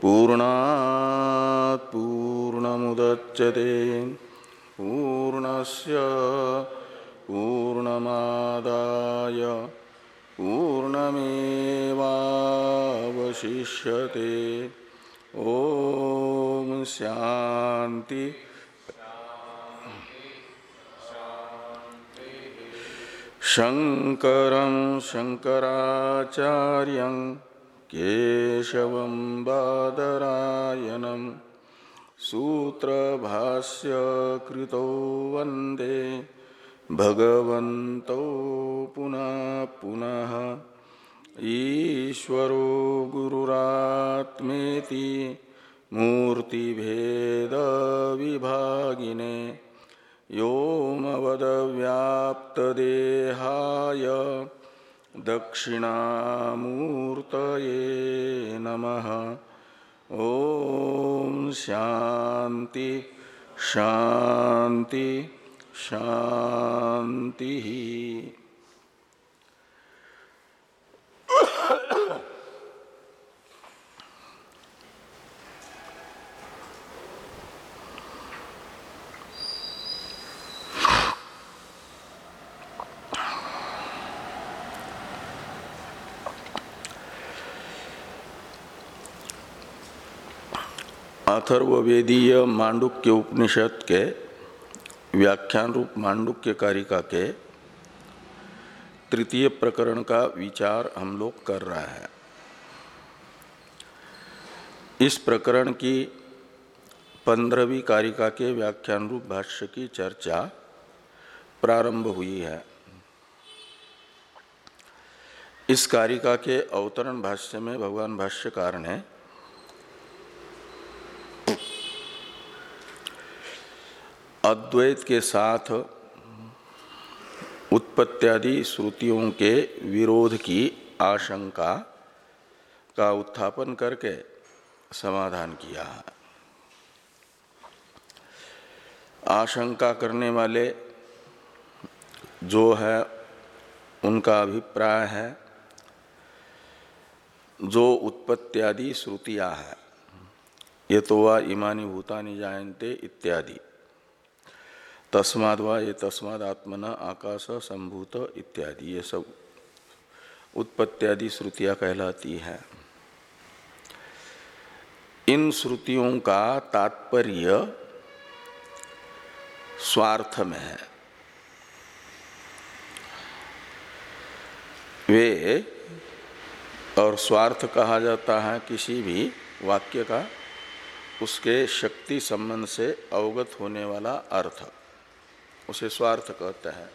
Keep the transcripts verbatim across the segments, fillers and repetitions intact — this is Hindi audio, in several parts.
पूर्णात् पूर्णमुदच्यते पूर्णस्य पूर्णमादाय पूर्णमेवावशिष्यते। ओम शांति शंकरं शंकराचार्यं केशवं बादरायणं सूत्रभाष्य कृतो वंदे भगवन्तौ पुनः पुनः। ईश्वरो गुरुरात्मेति मूर्तिभेद विभागिने व्योमवद्व्याप्तदेहाय दक्षिणामूर्तये नमः। ओम शांति शांति शांति। अथर्ववेदीय मांडुक्य उपनिषद के व्याख्यान रूप मांडुक्य कारिका के तृतीय प्रकरण का विचार हम लोग कर रहे हैं। इस प्रकरण की पंद्रहवीं कारिका के व्याख्यान रूप भाष्य की चर्चा प्रारंभ हुई है। इस कारिका के अवतरण भाष्य में भगवान भाष्यकार ने अद्वैत के साथ उत्पत्त्यादि श्रुतियों के विरोध की आशंका का उत्थापन करके समाधान किया है। आशंका करने वाले जो है उनका अभिप्राय है जो उत्पत्त्यादि श्रुतियां है, ये तो वा इमानि भूतानि जायन्ते इत्यादि, तस्माद् वा ये तस्माद् आत्मना आकाश संभूत इत्यादि, ये सब उत्पत्त्यादि श्रुतियां कहलाती है। इन श्रुतियों का तात्पर्य स्वार्थ में है। वे और स्वार्थ कहा जाता है किसी भी वाक्य का उसके शक्ति संबंध से अवगत होने वाला अर्थ, उसे स्वार्थ कहते हैं।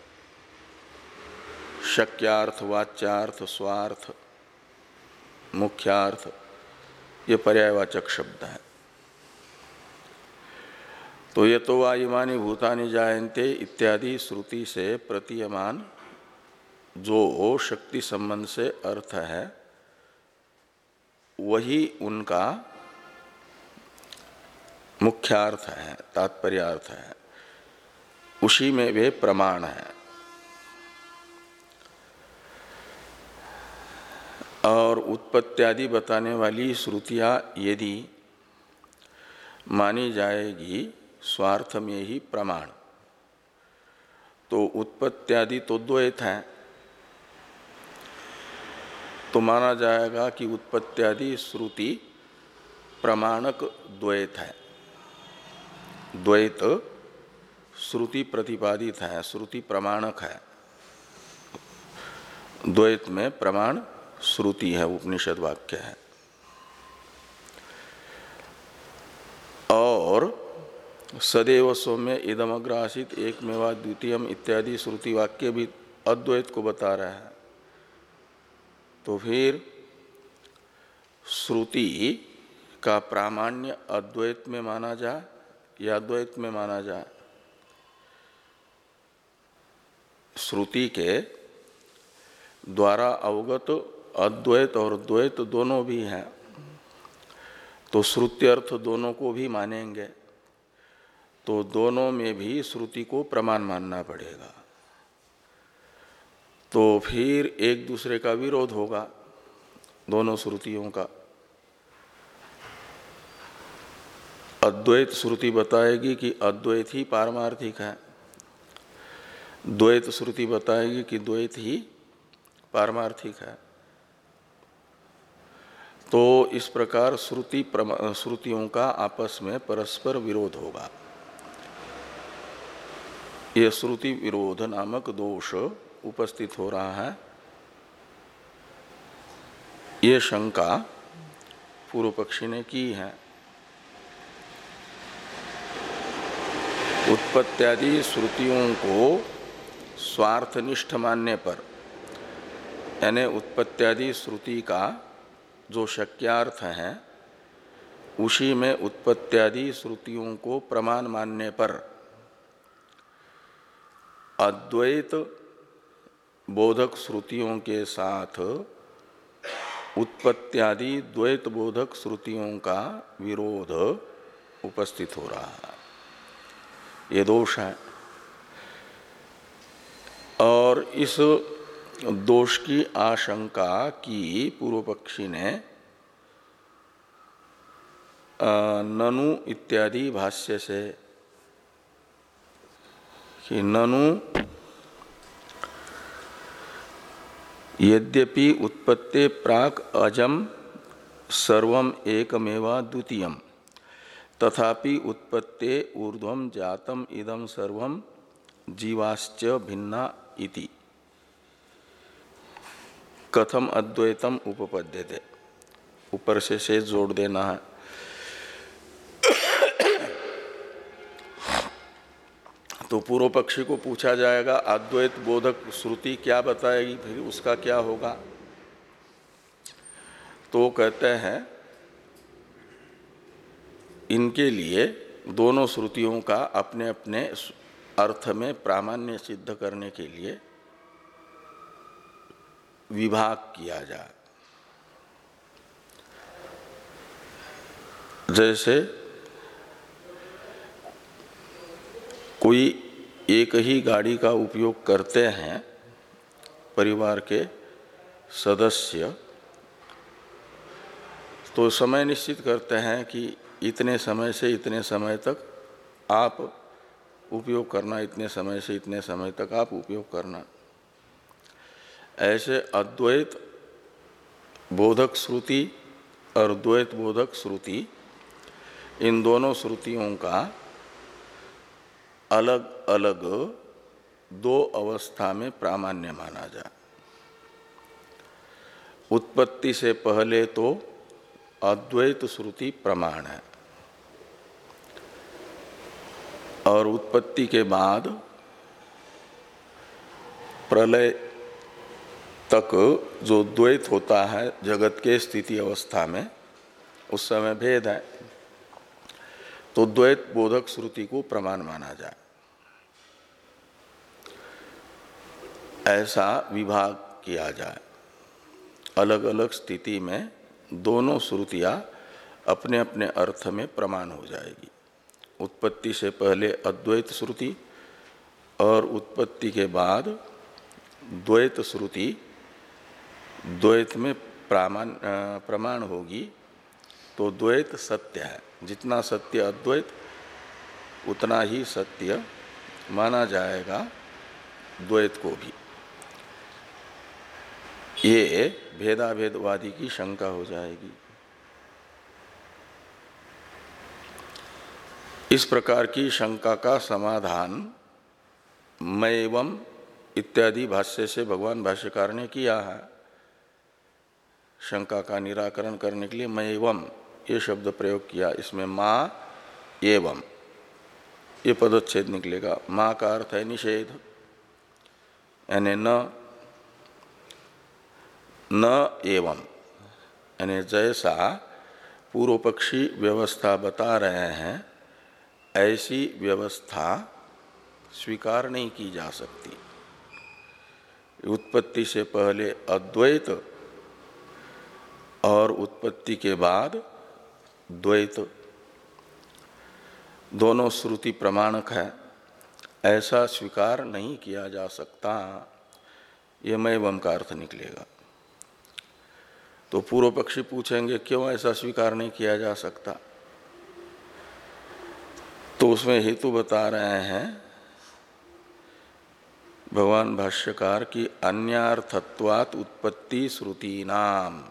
शक्यार्थ, वाच्यार्थ, स्वार्थ, मुख्यार्थ, ये पर्यायवाचक शब्द हैं। तो ये तो वा इमानि भूतानि जायन्ते इत्यादि श्रुति से प्रतीयमान जो शक्ति संबंध से अर्थ है वही उनका मुख्यार्थ है, तात्पर्यार्थ है, उसी में वे प्रमाण है। और उत्पत्त्यादि बताने वाली श्रुतियां यदि मानी जाएगी स्वार्थ में ही प्रमाण, तो उत्पत्त्यादि तो द्वैत है, तो माना जाएगा कि उत्पत्त्यादि श्रुति प्रमाणक द्वैत है। द्वैत श्रुति प्रतिपादित है, श्रुति प्रमाणक है। द्वैत में प्रमाण श्रुति है, उपनिषद वाक्य है। और सदैव सौम्य इदमग्र आसीत एकमेवा द्वितीयम इत्यादि श्रुति वाक्य भी अद्वैत को बता रहा है। तो फिर श्रुति का प्रामाण्य अद्वैत में माना जाए या द्वैत में माना जाए? श्रुति के द्वारा अवगत अद्वैत और द्वैत दोनों भी हैं, तो श्रुति अर्थ दोनों को भी मानेंगे, तो दोनों में भी श्रुति को प्रमाण मानना पड़ेगा। तो फिर एक दूसरे का विरोध होगा दोनों श्रुतियों का। अद्वैत श्रुति बताएगी कि अद्वैत ही पारमार्थिक है, द्वैत श्रुति बताएगी कि द्वैत ही पारमार्थिक है। तो इस प्रकार श्रुति श्रुतियों का आपस में परस्पर विरोध होगा। ये श्रुति विरोध नामक दोष उपस्थित हो रहा है। ये शंका पूर्व पक्षी ने की है। उत्पत्त्यादि श्रुतियों को स्वार्थनिष्ठ मानने पर, यानी उत्पत्त्यादि श्रुति का जो शक्यार्थ है उसी में उत्पत्त्यादि श्रुतियों को प्रमाण मानने पर अद्वैत बोधक श्रुतियों के साथ उत्पत्त्यादि द्वैत बोधक श्रुतियों का विरोध उपस्थित हो रहा है। ये दोष है। और इस दोष की आशंका की पूर्व पक्षी ने ननु इत्यादि भाष्य से कि ननु यद्यपि उत्पत्ते प्राक अजम सर्वम एकमेवा द्वितीयम तथापि उत्पत्ते ऊर्ध्वम जातम इदम सर्वम जीवाश्च भिन्ना इति कथम अद्वैतम उपपद्यते। ऊपर से शेष जोड़ देना है। तो पूर्व पक्षी को पूछा जाएगा अद्वैत बोधक श्रुति क्या बताएगी, फिर उसका क्या होगा। तो कहते हैं इनके लिए दोनों श्रुतियों का अपने अपने अर्थ में प्रामाण्य सिद्ध करने के लिए विभाग किया जाए। जैसे कोई एक ही गाड़ी का उपयोग करते हैं परिवार के सदस्य, तो समय निश्चित करते हैं कि इतने समय से इतने समय तक आप उपयोग करना, इतने समय से इतने समय तक आप उपयोग करना। ऐसे अद्वैत बोधक श्रुति और द्वैत बोधक श्रुति, इन दोनों श्रुतियों का अलग अलग दो अवस्था में प्रामाण्य माना जाए। उत्पत्ति से पहले तो अद्वैत श्रुति प्रमाण है और उत्पत्ति के बाद प्रलय तक जो द्वैत होता है जगत के स्थिति अवस्था में, उस समय भेद है। तो द्वैत बोधक श्रुति को प्रमाण माना जाए, ऐसा विभाग किया जाए। अलग अलग स्थिति में दोनों श्रुतियां अपने अपने अर्थ में प्रमाण हो जाएगी। उत्पत्ति से पहले अद्वैत श्रुति और उत्पत्ति के बाद द्वैत श्रुति द्वैत में प्रमाण प्रमाण होगी। तो द्वैत सत्य है, जितना सत्य अद्वैत उतना ही सत्य माना जाएगा द्वैत को भी। ये भेदाभेदवादी की शंका हो जाएगी। इस प्रकार की शंका का समाधान मैवम इत्यादि भाष्य से भगवान भाष्यकार ने किया है। शंका का निराकरण करने के लिए मैवम ये शब्द प्रयोग किया। इसमें माँ एवं ये पदच्छेद निकलेगा। माँ का अर्थ है निषेध, यानी न न एवं, यानी जैसा पूर्व पक्षी व्यवस्था बता रहे हैं ऐसी व्यवस्था स्वीकार नहीं की जा सकती। उत्पत्ति से पहले अद्वैत और उत्पत्ति के बाद द्वैत दोनों श्रुति प्रमाणक है, ऐसा स्वीकार नहीं किया जा सकता। ये मैवम का अर्थ निकलेगा। तो पूर्व पक्षी पूछेंगे क्यों ऐसा स्वीकार नहीं किया जा सकता। तो उसमें हेतु बता रहे हैं भगवान भाष्यकार की अन्यार्थत्वात् उत्पत्ति श्रुति नाम।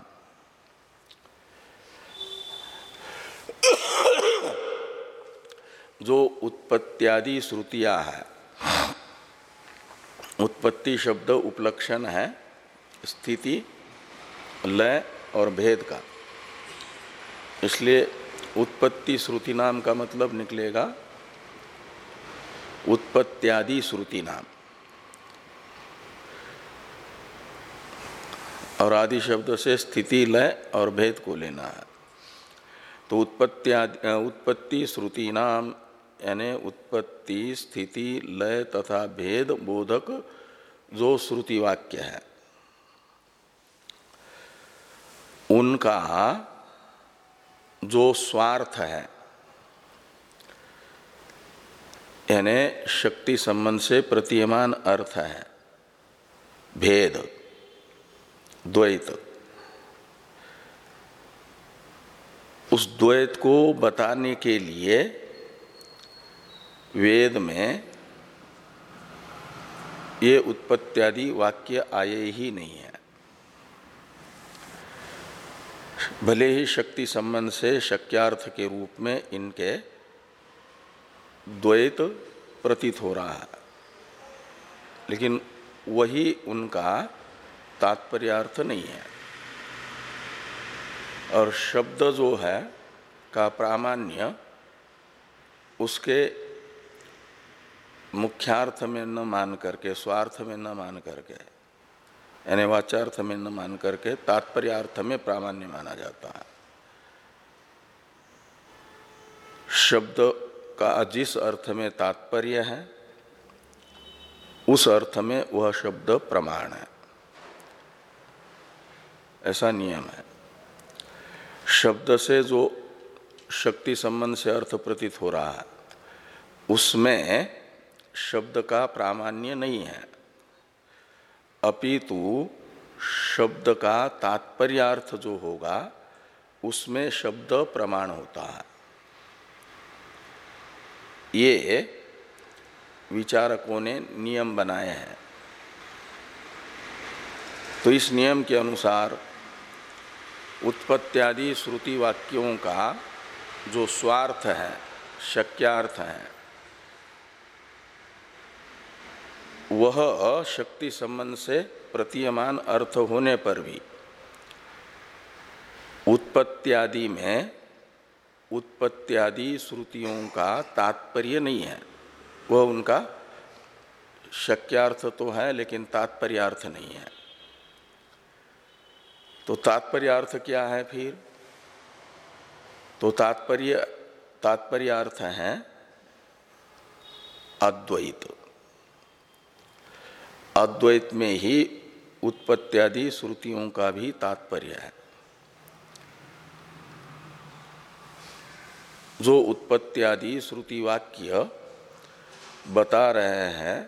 जो उत्पत्त्यादि श्रुतियां है, उत्पत्ति शब्द उपलक्षण है स्थिति, लय और भेद का, इसलिए उत्पत्ति श्रुति नाम का मतलब निकलेगा उत्पत्त्यादि श्रुति नाम। और आदि शब्द से स्थिति, लय और भेद को लेना है। तो उत्पत्त्यादि उत्पत्ति श्रुति नाम यानी उत्पत्ति, स्थिति, लय तथा भेद बोधक जो श्रुति वाक्य है उनका जो स्वार्थ है यानी शक्ति संबंध से प्रतीयमान अर्थ है भेद, द्वैत, उस द्वैत को बताने के लिए वेद में ये उत्पत्त्यादि वाक्य आए ही नहीं है। भले ही शक्ति संबंध से शक्यार्थ के रूप में इनके द्वैत प्रतीत हो रहा है, लेकिन वही उनका तात्पर्यार्थ नहीं है। और शब्द जो है का प्रामाण्य उसके मुख्यार्थ में न मान करके, स्वार्थ में न मान करके, यानी वाचार्थ में न मान करके तात्पर्यार्थ में प्रामाण्य माना जाता है। शब्द का जिस अर्थ में तात्पर्य है उस अर्थ में वह शब्द प्रमाण है, ऐसा नियम है। शब्द से जो शक्ति संबंध से अर्थ प्रतीत हो रहा है उसमें शब्द का प्रामाण्य नहीं है, अपितु शब्द का तात्पर्यार्थ जो होगा उसमें शब्द प्रमाण होता है। ये विचारकों ने नियम बनाए हैं। तो इस नियम के अनुसार उत्पत्त्यादि श्रुति वाक्यों का जो स्वार्थ है, शक्यार्थ है, वह शक्ति संबंध से प्रतीयमान अर्थ होने पर भी उत्पत्त्यादि में उत्पत्त्यादि श्रुतियों का तात्पर्य नहीं है। वह उनका शक्यार्थ तो है लेकिन तात्पर्यार्थ नहीं है। तो तात्पर्यार्थ क्या है फिर? तो तात्पर्य तात्पर्यार्थ है अद्वैत। अद्वैत में ही उत्पत्त्यादि श्रुतियों का भी तात्पर्य है। जो उत्पत्त्यादि श्रुति वाक्य बता रहे हैं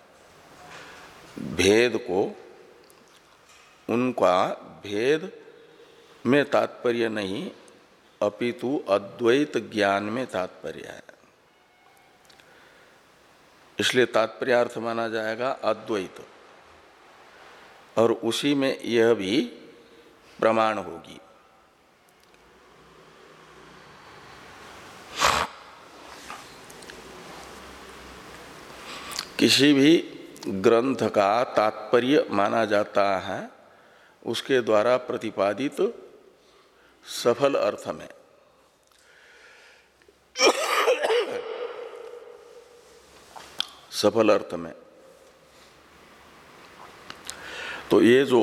भेद को, उनका भेद में तात्पर्य नहीं अपितु अद्वैत ज्ञान में तात्पर्य है। इसलिए तात्पर्यार्थ माना जाएगा अद्वैत, और उसी में यह भी प्रमाण होगी। किसी भी ग्रंथ का तात्पर्य माना जाता है उसके द्वारा प्रतिपादित सफल अर्थ में। सफल अर्थ में तो ये जो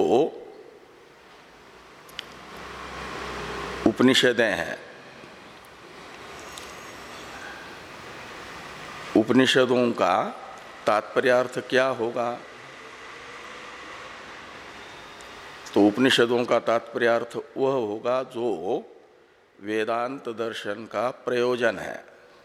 उपनिषदें हैं, उपनिषदों का तात्पर्यार्थ क्या होगा? तो उपनिषदों का तात्पर्यार्थ वह होगा जो वेदांत दर्शन का प्रयोजन है।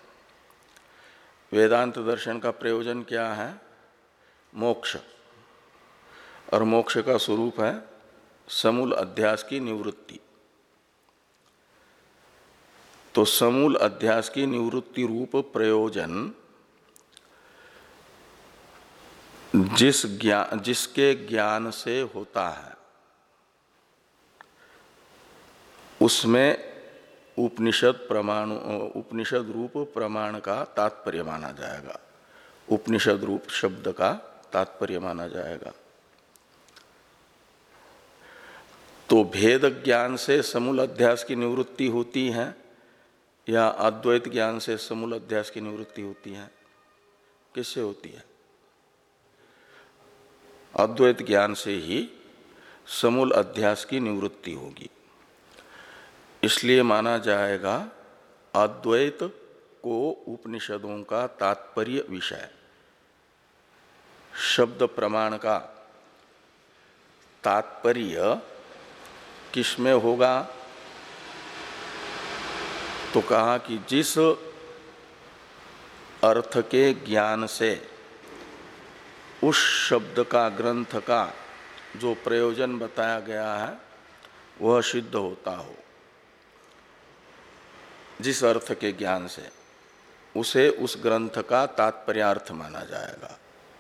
वेदांत दर्शन का प्रयोजन क्या है? मोक्ष। और मोक्ष का स्वरूप है समूल अध्यास की निवृत्ति। तो समूल अध्यास की निवृत्ति रूप प्रयोजन जिस ज्ञान जिसके ज्ञान से होता है उसमें उपनिषद प्रमाण उपनिषद रूप प्रमाण का तात्पर्य माना जाएगा, उपनिषद रूप शब्द का तात्पर्य माना जाएगा। तो भेद ज्ञान से समूल अध्यास की निवृत्ति होती है या अद्वैत ज्ञान से समूल अध्यास की निवृत्ति होती है? किससे होती है? अद्वैत ज्ञान से ही समूल अध्यास की निवृत्ति होगी। इसलिए माना जाएगा अद्वैत को उपनिषदों का तात्पर्य विषय, शब्द प्रमाण का तात्पर्य किसमें होगा? तो कहा कि जिस अर्थ के ज्ञान से उस शब्द का, ग्रंथ का जो प्रयोजन बताया गया है वह सिद्ध होता हो, जिस अर्थ के ज्ञान से उसे उस ग्रंथ का तात्पर्यार्थ माना जाएगा।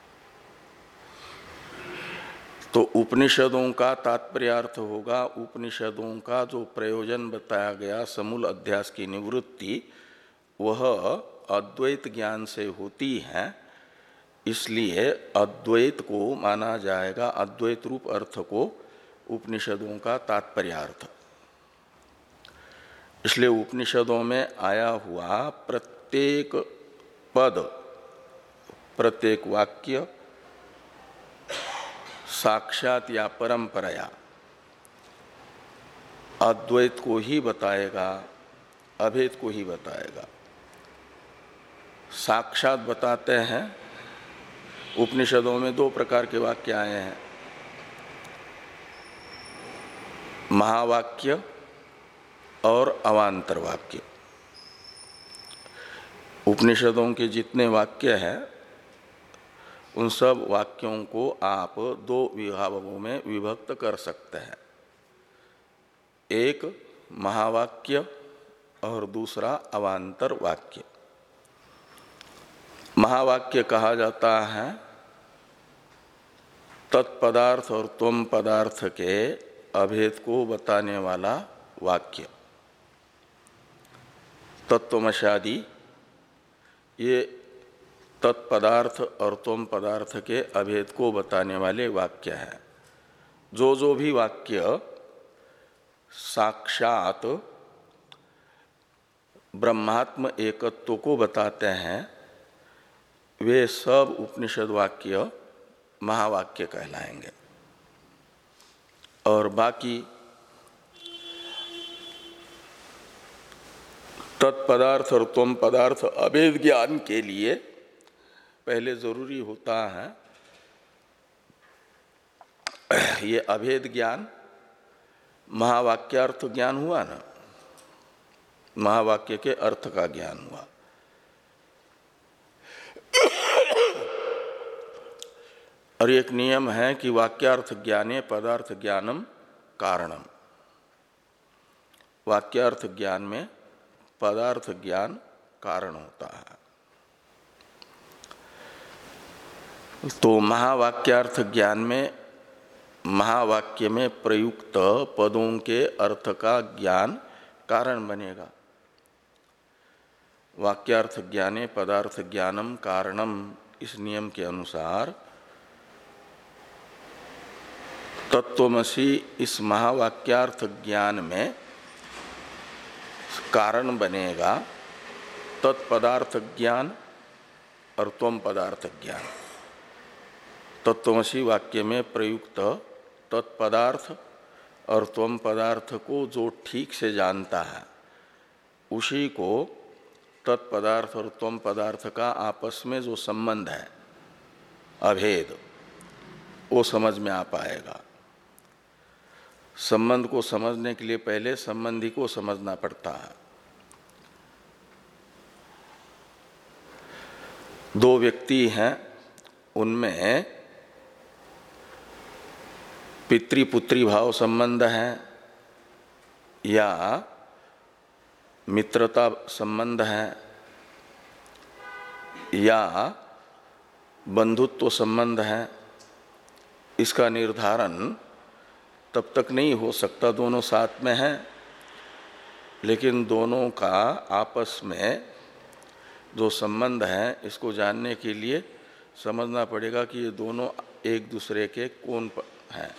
तो उपनिषदों का तात्पर्यार्थ होगा उपनिषदों का जो प्रयोजन बताया गया समूल अध्यास की निवृत्ति, वह अद्वैत ज्ञान से होती है। इसलिए अद्वैत को माना जाएगा, अद्वैत रूप अर्थ को उपनिषदों का तात्पर्यार्थ। इसलिए उपनिषदों में आया हुआ प्रत्येक पद, प्रत्येक वाक्य साक्षात या परंपराया अद्वैत को ही बताएगा, अभेद को ही बताएगा। साक्षात बताते हैं, उपनिषदों में दो प्रकार के वाक्य आए हैं, महावाक्य और अवान्तर वाक्य। उपनिषदों के जितने वाक्य हैं उन सब वाक्यों को आप दो विभागों में विभक्त कर सकते हैं, एक महावाक्य और दूसरा अवान्तर वाक्य। महावाक्य कहा जाता है तत्पदार्थ और त्वम पदार्थ के अभेद को बताने वाला वाक्य। तत्वमशादि ये तत्पदार्थ और त्वम पदार्थ के अभेद को बताने वाले वाक्य हैं। जो जो भी वाक्य साक्षात ब्रह्मात्म एकत्व को बताते हैं वे सब उपनिषद वाक्य महावाक्य कहलाएंगे। और बाकी तत्पदार्थ और त्वम पदार्थ अभेद ज्ञान के लिए पहले जरूरी होता है ये अभेद ज्ञान, महावाक्यार्थ ज्ञान हुआ ना, महावाक्य के अर्थ का ज्ञान हुआ। और एक नियम है कि वाक्यार्थ ज्ञाने पदार्थ ज्ञानम कारणम, वाक्यार्थ ज्ञान में पदार्थ ज्ञान कारण होता है। तो महावाक्यार्थ ज्ञान में महावाक्य में प्रयुक्त पदों के अर्थ का ज्ञान कारण बनेगा। वाक्यार्थ ज्ञाने पदार्थ ज्ञानम कारणम, इस नियम के अनुसार तत्वमसि इस महावाक्यार्थ ज्ञान में कारण बनेगा तत्पदार्थ ज्ञान और त्वम पदार्थ ज्ञान। तत्वमसि वाक्य में प्रयुक्त तत्पदार्थ और त्वम पदार्थ को जो ठीक से जानता है उसी को तत्पदार्थ और त्वम पदार्थ का आपस में जो संबंध है अभेद, वो समझ में आ पाएगा। संबंध को समझने के लिए पहले संबंधी को समझना पड़ता है। दो व्यक्ति हैं, उनमें पितृपुत्री भाव संबंध है या मित्रता संबंध है या बंधुत्व संबंध है, इसका निर्धारण तब तक नहीं हो सकता। दोनों साथ में हैं, लेकिन दोनों का आपस में जो संबंध है इसको जानने के लिए समझना पड़ेगा कि ये दोनों एक दूसरे के कौन हैं।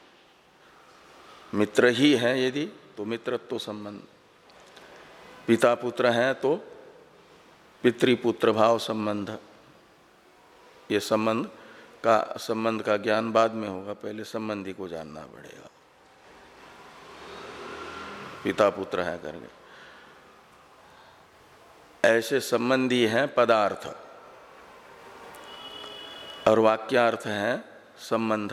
मित्र ही हैं यदि तो मित्रत्व संबंध, पिता पुत्र हैं तो पितृपुत्र भाव संबंध। ये संबंध का संबंध का ज्ञान बाद में होगा, पहले संबंधी को जानना पड़ेगा। पिता पुत्र है करके ऐसे संबंधी हैं पदार्थ, और वाक्यार्थ है संबंध।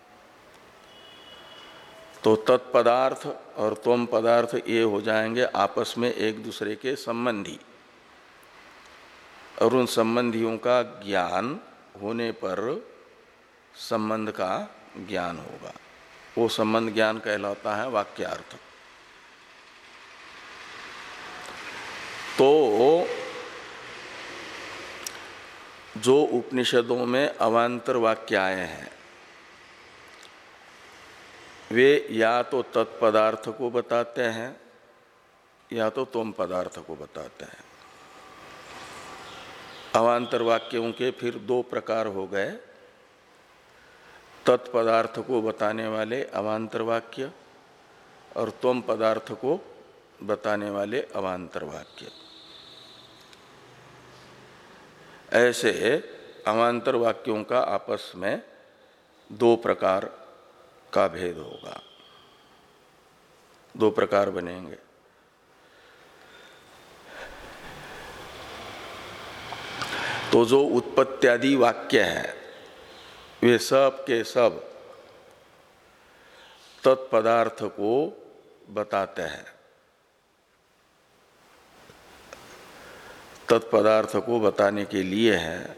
तो तत्पदार्थ और त्वम पदार्थ ये हो जाएंगे आपस में एक दूसरे के संबंधी, और उन संबंधियों का ज्ञान होने पर संबंध का ज्ञान होगा। वो संबंध ज्ञान कहलाता है वाक्यार्थ। तो जो उपनिषदों में अवान्तर वाक्य आए हैं वे या तो तत्पदार्थ को बताते हैं या तो त्वम पदार्थ को बताते हैं। अवान्तर वाक्यों के फिर दो प्रकार हो गए, तत्पदार्थ को बताने वाले अवान्तर वाक्य और त्वम पदार्थ को बताने वाले अवान्तर वाक्य। ऐसे अवान्तर वाक्यों का आपस में दो प्रकार का भेद होगा, दो प्रकार बनेंगे। तो जो उत्पत्त्यादि वाक्य है वे सब के सब तत्पदार्थ को बताते हैं, तत्पदार्थ को बताने के लिए है।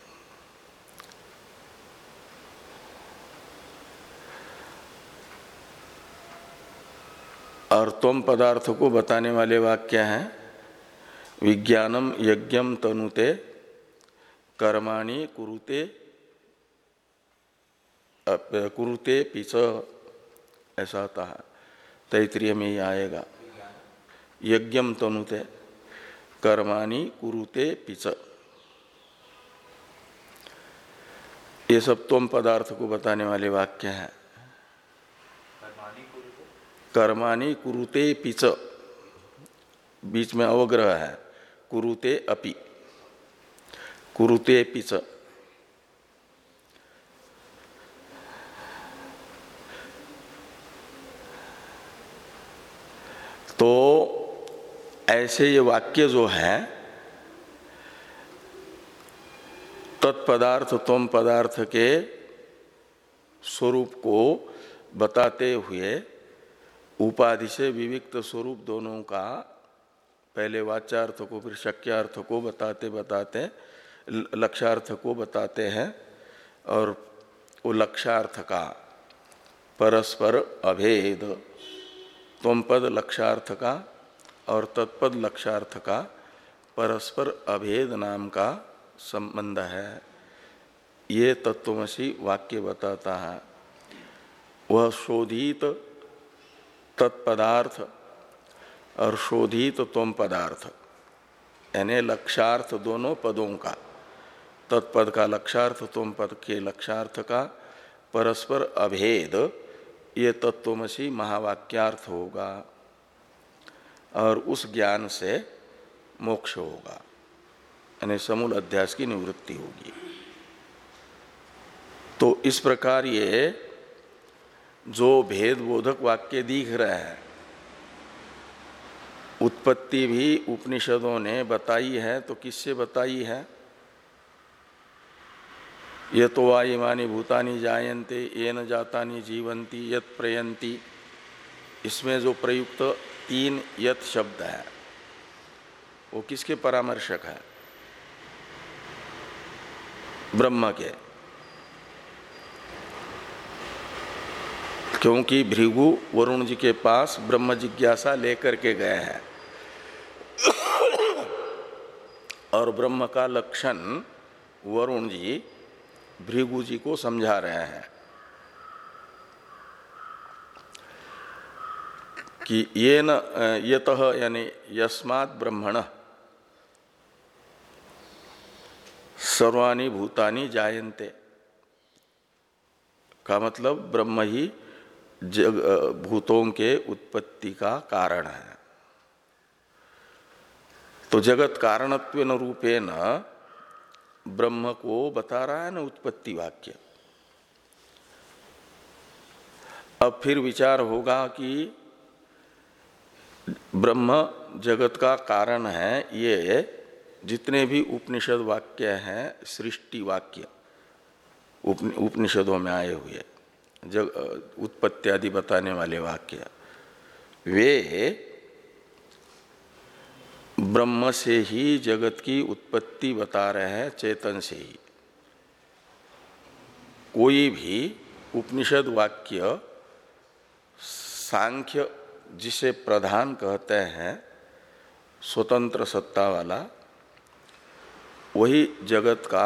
और त्वम पदार्थ को बताने वाले वाक्य हैं विज्ञानम यज्ञम तनुते कर्माणि कुरुते कुरुते पिच, ऐसा आता है तैत्तिरीय में ही आएगा। यज्ञम तनुते कर्माणि कुरुते पिच, ये सब त्वम पदार्थ को बताने वाले वाक्य हैं। कर्माणि कुरुते पिच, बीच में अवग्रह है, कुरुते अपि, कुरुते पिच। तो ऐसे ये वाक्य जो है तत्पदार्थ त्वम पदार्थ के स्वरूप को बताते हुए उपाधि से विविक्त स्वरूप दोनों का पहले वाच्यार्थ को फिर शक्यार्थ को बताते बताते लक्ष्यार्थ को बताते हैं, और वो लक्ष्यार्थ का परस्पर अभेद, त्वम पद लक्ष्यार्थ का और तत्पद लक्ष्यार्थ का परस्पर अभेद नाम का संबंध है। ये तत्वमसि वाक्य बताता है। वह शोधित तत्पदार्थ और शोधित त्वम पदार्थ यानी लक्ष्यार्थ दोनों पदों का, तत्पद का लक्ष्यार्थ त्वम पद के लक्ष्यार्थ का परस्पर अभेद, ये तत्वमसि महावाक्यार्थ होगा और उस ज्ञान से मोक्ष होगा, यानी समूल अध्यास की निवृत्ति होगी। तो इस प्रकार ये जो भेद बोधक वाक्य दिख रहे हैं, उत्पत्ति भी उपनिषदों ने बताई है। तो किससे बताई है? ये तो वा इमानि भूतानि जायन्ते येन जातानि जीवन्ति यत् प्रयन्ति, इसमें जो प्रयुक्त तीन यत् शब्द है वो किसके परामर्शक है? ब्रह्म के। क्योंकि भृगु वरुण जी के पास ब्रह्म जिज्ञासा लेकर के गए हैं और ब्रह्म का लक्षण वरुण जी भृगु जी को समझा रहे हैं कि ये न यतः यानी यस्मात् ब्रह्मण सर्वाणि भूतानि जायन्ते का मतलब ब्रह्म ही जग भूतों के उत्पत्ति का कारण है। तो जगत कारणत्वेन रूपेण ब्रह्म को बता रहा है ना उत्पत्ति वाक्य। अब फिर विचार होगा कि ब्रह्म जगत का कारण है, ये जितने भी उपनिषद वाक्य हैं, सृष्टि वाक्य उपनिषदों में आए हुए जग उत्पत्ति आदि बताने वाले वाक्य, वे ब्रह्म से ही जगत की उत्पत्ति बता रहे हैं, चेतन से ही। कोई भी उपनिषद वाक्य सांख्य जिसे प्रधान कहते हैं, स्वतंत्र सत्ता वाला, वही जगत का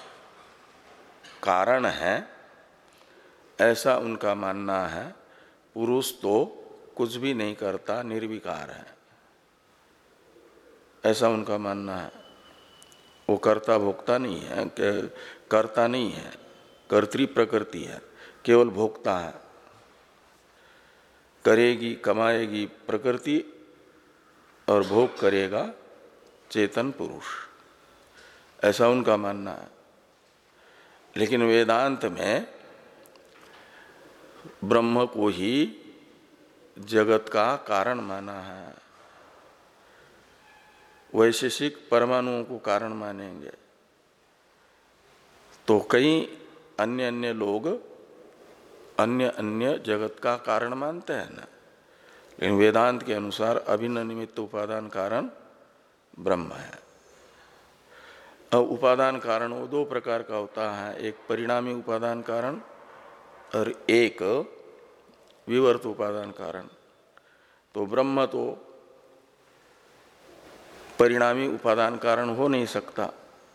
कारण है, ऐसा उनका मानना है। पुरुष तो कुछ भी नहीं करता, निर्विकार है, ऐसा उनका मानना है। वो कर्ता भोक्ता नहीं है, कर्ता नहीं है, कर्तृ प्रकृति है, केवल भोक्ता है। करेगी कमाएगी प्रकृति और भोग करेगा चेतन पुरुष, ऐसा उनका मानना है। लेकिन वेदांत में ब्रह्म को ही जगत का कारण माना है। वैशेषिक परमाणुओं को कारण मानेंगे तो कई अन्य अन्य लोग अन्य अन्य जगत का कारण मानते हैं ना। लेकिन वेदांत के अनुसार अभिन्न निमित्त उपादान कारण ब्रह्म है। अब उपादान कारण वो दो प्रकार का होता है, एक परिणामी उपादान कारण और एक विवर्त उपादान कारण। तो ब्रह्म तो परिणामी उपादान कारण हो नहीं सकता,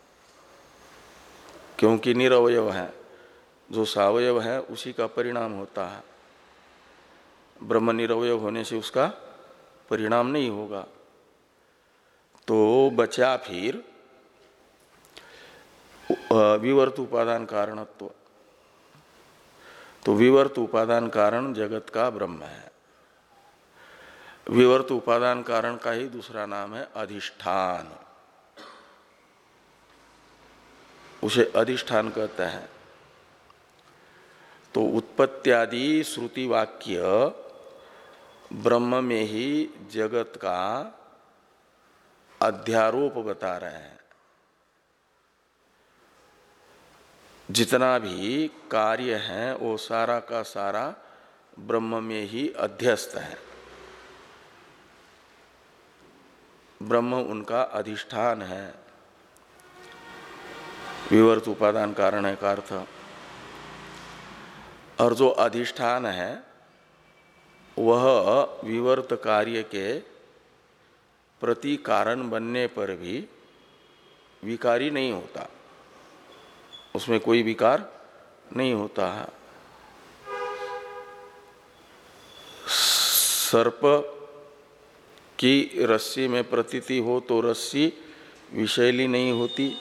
क्योंकि निरवयव है। जो सावयव है उसी का परिणाम होता है। ब्रह्म निरवयव होने से उसका परिणाम नहीं होगा। तो बचा फिर विवर्त उपादान कारणत्व। तो विवर्त उपादान कारण जगत का ब्रह्म है। विवर्त उपादान कारण का ही दूसरा नाम है अधिष्ठान। उसे अधिष्ठान कहते हैं। तो उत्पत्त्यादि श्रुति वाक्य ब्रह्म में ही जगत का अध्यारोप बता रहे हैं। जितना भी कार्य है वो सारा का सारा ब्रह्म में ही अध्यस्त है। ब्रह्म उनका अधिष्ठान है। विवर्त उपादान कारण है का अर्थ। और जो अधिष्ठान है वह विवर्त कार्य के प्रति कारण बनने पर भी विकारी नहीं होता, उसमें कोई विकार नहीं होता है। सर्प की रस्सी में प्रतीति हो तो रस्सी विषैली नहीं होती,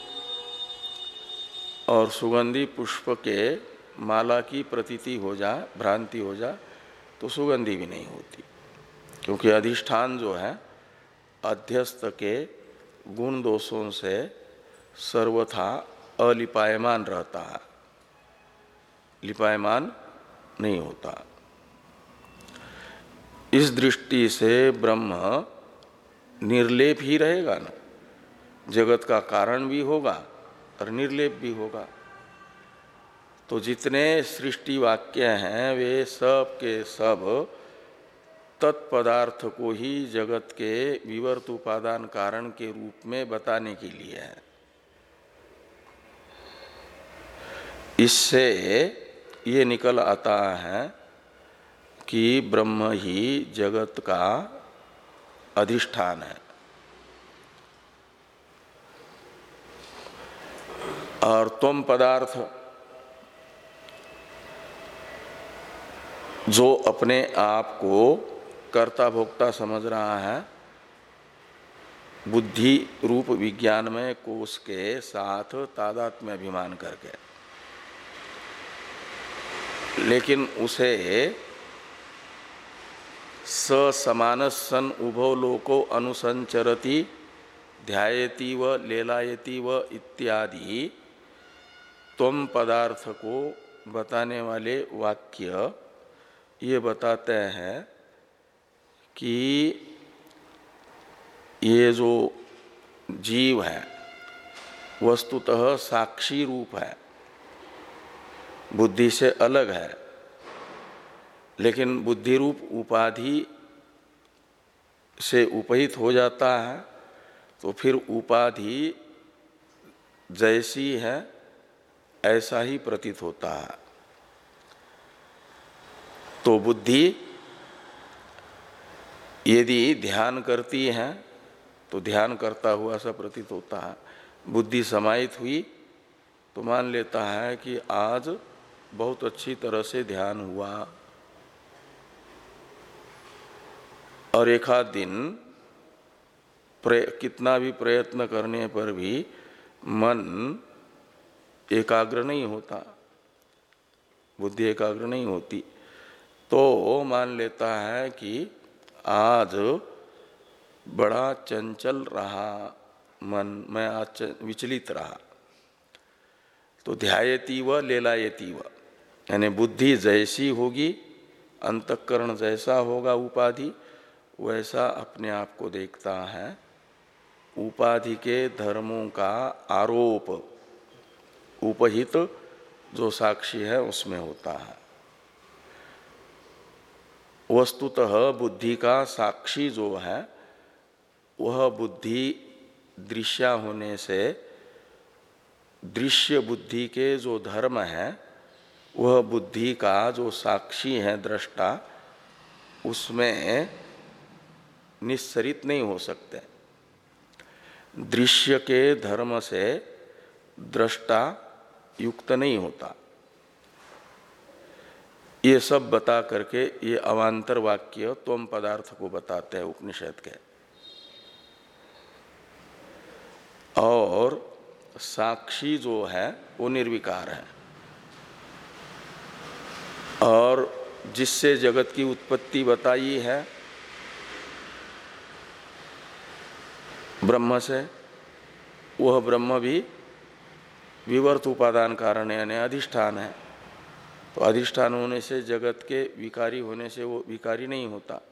और सुगंधी पुष्प के माला की प्रतीति हो जाए, भ्रांति हो जाए तो सुगंधी भी नहीं होती, क्योंकि अधिष्ठान जो है अध्यस्त के गुण दोषों से सर्वथा अलिपायमान रहता है, लिपायमान नहीं होता। इस दृष्टि से ब्रह्म निर्लेप ही रहेगा ना, जगत का कारण भी होगा और निर्लेप भी होगा। तो जितने सृष्टि वाक्य हैं वे सब के सब तत्पदार्थ को ही जगत के विवर्त उपादान कारण के रूप में बताने के लिए है। इससे ये निकल आता है कि ब्रह्म ही जगत का अधिष्ठान है। और त्वम पदार्थ जो अपने आप को कर्ता भोक्ता समझ रहा है, बुद्धि रूप विज्ञानमय कोष के साथ तादात्म्य अभिमान करके, लेकिन उसे ससमानस सन उभो लोको अनुसंचरति ध्यायति व लेलायति व इत्यादि त्वम पदार्थ को बताने वाले वाक्य ये बताते हैं कि ये जो जीव है वस्तुतः साक्षी रूप है, बुद्धि से अलग है, लेकिन बुद्धि रूप उपाधि से उपहित हो जाता है तो फिर उपाधि जैसी है ऐसा ही प्रतीत होता है। तो बुद्धि यदि ध्यान करती है तो ध्यान करता हुआ सा प्रतीत होता है। बुद्धि समाहित हुई तो मान लेता है कि आज बहुत अच्छी तरह से ध्यान हुआ, और एक आध दिन कितना भी प्रयत्न करने पर भी मन एकाग्र नहीं होता, बुद्धि एकाग्र नहीं होती, तो मान लेता है कि आज बड़ा चंचल रहा मन, मैं आज विचलित रहा। तो ध्यायति व लेलायति व, यानी बुद्धि जैसी होगी, अंतःकरण जैसा होगा उपाधि, वैसा अपने आप को देखता है। उपाधि के धर्मों का आरोप उपहित जो साक्षी है उसमें होता है। वस्तुतः बुद्धि का साक्षी जो है वह बुद्धि दृश्य होने से दृश्य बुद्धि के जो धर्म है वह बुद्धि का जो साक्षी है दृष्टा, उसमें निस्सरित नहीं हो सकते। दृश्य के धर्म से दृष्टा युक्त नहीं होता। ये सब बता करके ये अवान्तर वाक्य त्वम पदार्थ को बताते हैं उपनिषद के। और साक्षी जो है वो निर्विकार है, और जिससे जगत की उत्पत्ति बताई है ब्रह्म से, वह ब्रह्म भी विवर्त उपादान कारण यानी अधिष्ठान है। तो अधिष्ठान होने से जगत के विकारी होने से वो विकारी नहीं होता,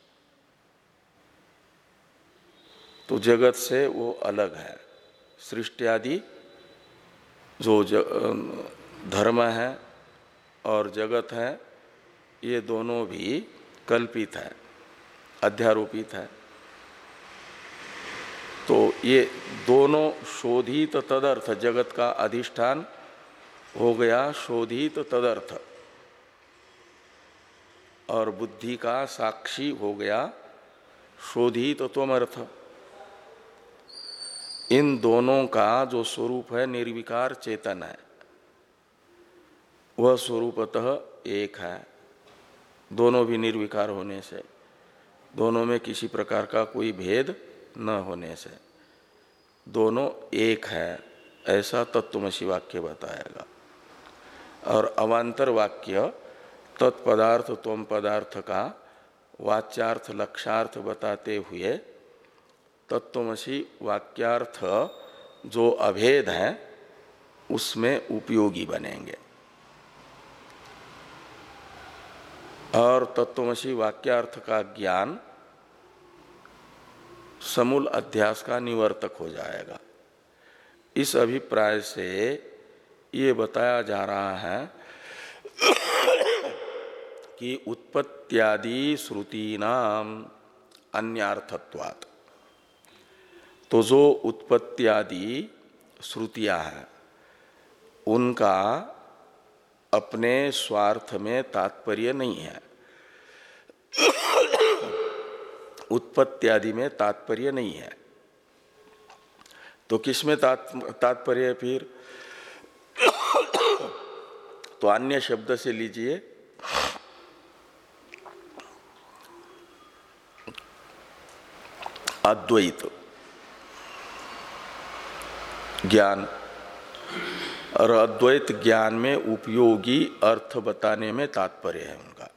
तो जगत से वो अलग है। सृष्टि आदि जो धर्म है और जगत है ये दोनों भी कल्पित है, अध्यारोपित है। तो ये दोनों शोधित तदर्थ, जगत का अधिष्ठान हो गया शोधित तदर्थ, और बुद्धि का साक्षी हो गया शोधित त्वमर्थ। इन दोनों का जो स्वरूप है निर्विकार चेतन है, वह स्वरूपतः एक है। दोनों भी निर्विकार होने से, दोनों में किसी प्रकार का कोई भेद न होने से दोनों एक है, ऐसा तत्वमसि वाक्य बताएगा। और अवान्तर वाक्य तत्पदार्थ त्वम पदार्थ का वाच्यार्थ लक्षार्थ बताते हुए तत्वमसि वाक्यार्थ जो अभेद है उसमें उपयोगी बनेंगे। और तत्वमसि वाक्यार्थ का ज्ञान समूल अध्यास का निवर्तक हो जाएगा। इस अभिप्राय से ये बताया जा रहा है कि उत्पत्त्यादि श्रुतीनाम अन्यार्थत्वात्। तो जो उत्पत्त्यादि श्रुतियां हैं उनका अपने स्वार्थ में तात्पर्य नहीं है, उत्पत्त्यादि में तात्पर्य नहीं है। तो किस में तात्पर्य फिर? तो अन्य शब्द से लीजिए अद्वैत ज्ञान, और अद्वैत ज्ञान में उपयोगी अर्थ बताने में तात्पर्य है उनका।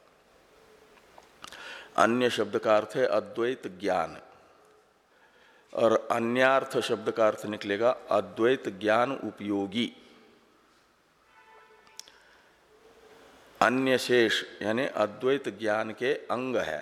अन्य शब्द का अर्थ है अद्वैत ज्ञान, और अन्यार्थ शब्द का अर्थ निकलेगा अद्वैत ज्ञान उपयोगी। अन्य शेष यानी अद्वैत ज्ञान के अंग है।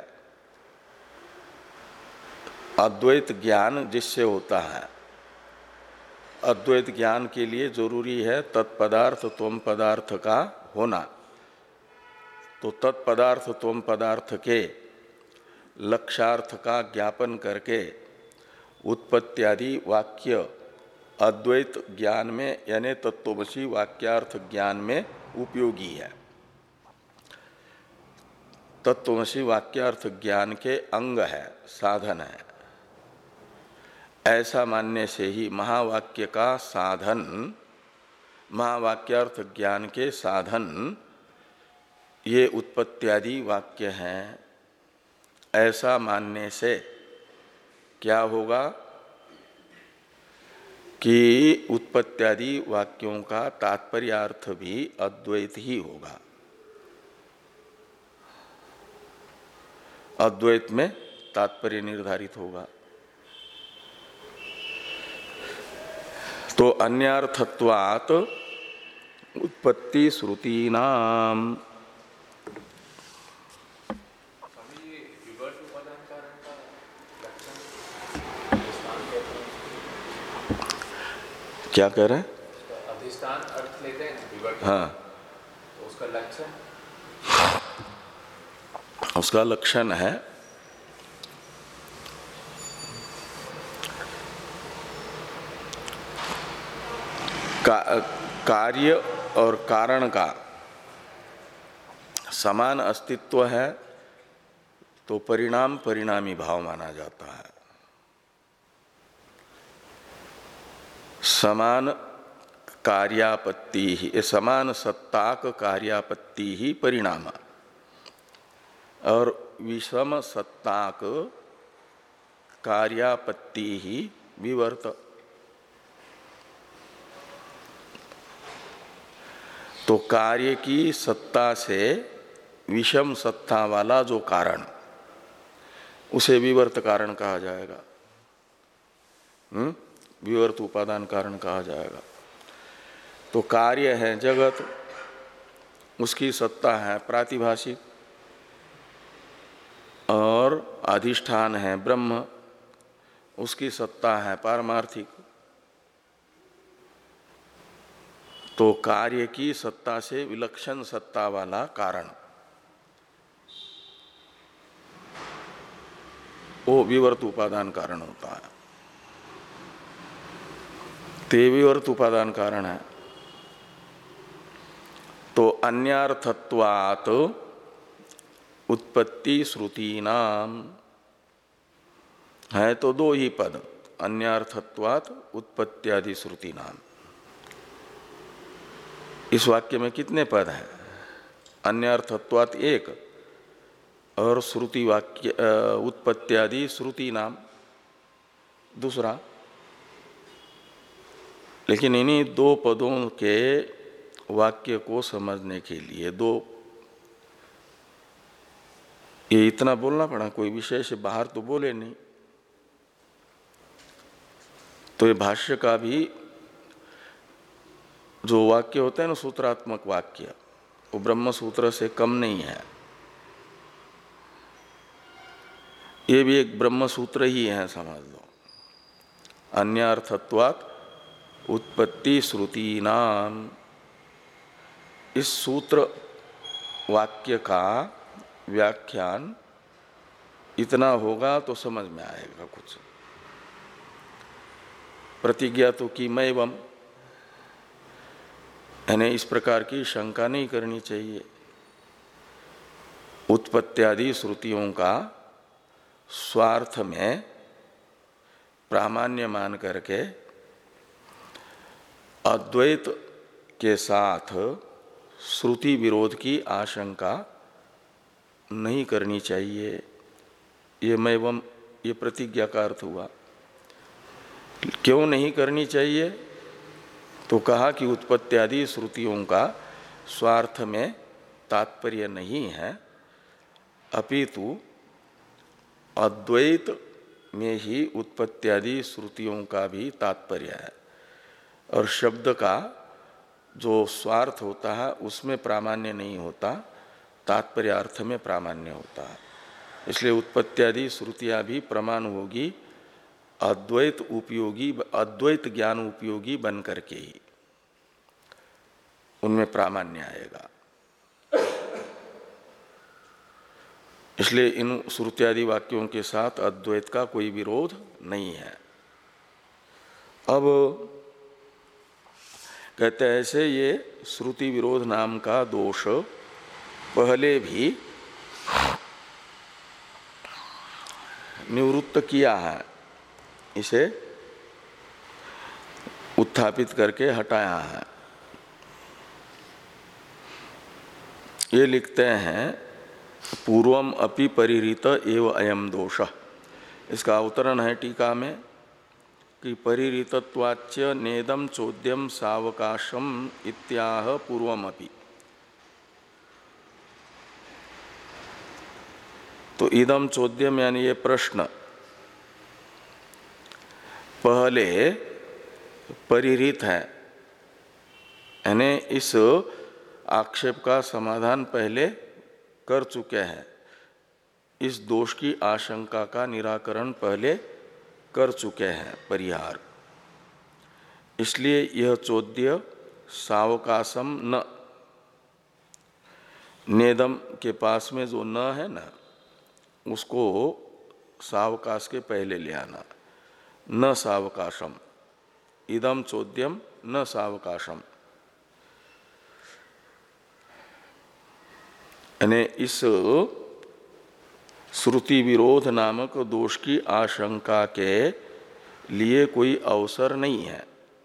अद्वैत ज्ञान जिससे होता है, अद्वैत ज्ञान के लिए जरूरी है तत्पदार्थ त्वम पदार्थ का होना। तो तत्पदार्थ त्वम पदार्थ के लक्ष्यार्थ का ज्ञापन करके उत्पत्त्यादि वाक्य अद्वैत ज्ञान में यानी तत्त्वमसि वाक्यार्थ ज्ञान में उपयोगी है। तत्त्वमसि वाक्यार्थ ज्ञान के अंग है, साधन है। ऐसा मानने से ही महावाक्य का साधन, महावाक्यार्थ ज्ञान के साधन ये उत्पत्त्यादि वाक्य हैं। ऐसा मानने से क्या होगा कि उत्पत्त्यादि वाक्यों का तात्पर्यार्थ भी अद्वैत ही होगा। अद्वैत में तात्पर्य निर्धारित होगा। तो अन्यार्थत्वात् उत्पत्ति श्रुतीनाम। क्या कह रहे हैं? अधिष्ठान अर्थ लेते हैं। हाँ, तो उसका लक्षण उसका लक्षण है का, कार्य और कारण का समान अस्तित्व है तो परिणाम परिणामी भाव माना जाता है। समान कार्यापत्ति ही, समान सत्ताक कार्यापत्ति ही परिणाम, और विषम सत्ताक कार्यापत्ति ही विवर्त। तो कार्य की सत्ता से विषम सत्ता वाला जो कारण, उसे विवर्त कारण कहा जाएगा। हम्म विवर्त उपादान कारण कहा जाएगा। तो कार्य है जगत, उसकी सत्ता है प्रातिभाषिक, और अधिष्ठान है ब्रह्म, उसकी सत्ता है पारमार्थिक। तो कार्य की सत्ता से विलक्षण सत्ता वाला कारण वो विवर्त उपादान कारण होता है। ते विवर्त उपादान कारण है। तो अन्यार्थत्वात् उत्पत्ति श्रुतीनाम है तो दो ही पद, अन्यार्थत्वात् उत्पत्त्यादि श्रुतीनाम। इस वाक्य में कितने पद हैं? अन्यार्थत्वात् एक, और श्रुति वाक्य उत्पत्त्यादि श्रुति नाम दूसरा। लेकिन इन्हीं दो पदों के वाक्य को समझने के लिए दो, ये इतना बोलना पड़ा, कोई विषय से बाहर तो बोले नहीं। तो ये भाष्य का भी जो वाक्य होते हैं ना सूत्रात्मक वाक्य, वो ब्रह्म सूत्र से कम नहीं है। ये भी एक ब्रह्म सूत्र ही है, समझ लो। अन्यार्थत्वात् उत्पत्ति श्रुतीनाम, इस सूत्र वाक्य का व्याख्यान इतना होगा तो समझ में आएगा कुछ। प्रतिज्ञा तो की मैवम, यानी इस प्रकार की शंका नहीं करनी चाहिए। उत्पत्त्यादि श्रुतियों का स्वार्थ में प्रामाण्य मान करके अद्वैत के साथ श्रुति विरोध की आशंका नहीं करनी चाहिए। ये मैवम ये प्रतिज्ञा का अर्थ हुआ। क्यों नहीं करनी चाहिए? तो कहा कि उत्पत्ति आदि श्रुतियों का स्वार्थ में तात्पर्य नहीं है, अपितु अद्वैत में ही उत्पत्ति आदि श्रुतियों का भी तात्पर्य है। और शब्द का जो स्वार्थ होता है उसमें प्रामाण्य नहीं होता, तात्पर्य अर्थ में प्रामाण्य होता है। इसलिए उत्पत्ति आदि श्रुतियां भी प्रमाण होगी अद्वैत उपयोगी, अद्वैत ज्ञान उपयोगी बन करके ही उनमें प्रामाण्य आएगा। इसलिए इन श्रुत्यादि वाक्यों के साथ अद्वैत का कोई विरोध नहीं है। अब कहते हैं ऐसे ये श्रुति विरोध नाम का दोष पहले भी निवृत्त किया है, इसे उत्थापित करके हटाया है। ये लिखते हैं पूर्वम अपि परिहृत एव अयम दोष। इसका अवतरण है टीका में कि परिहृतत्वाच्य नेदम चोद्यम सावकाशम इत्याह पूर्वमपि। तो इदम चोद्यम यानी ये प्रश्न पहले परिहृत है, यानी इस आक्षेप का समाधान पहले कर चुके हैं, इस दोष की आशंका का निराकरण पहले कर चुके हैं, परिहार। इसलिए यह चोद्य सावकाशम न, नेदम के पास में जो न है ना उसको सावकाश के पहले ले आना। न सावकाशम, इदम चोद्यम न सावकाशम, यानी इस श्रुति विरोध नामक दोष की आशंका के लिए कोई अवसर नहीं है।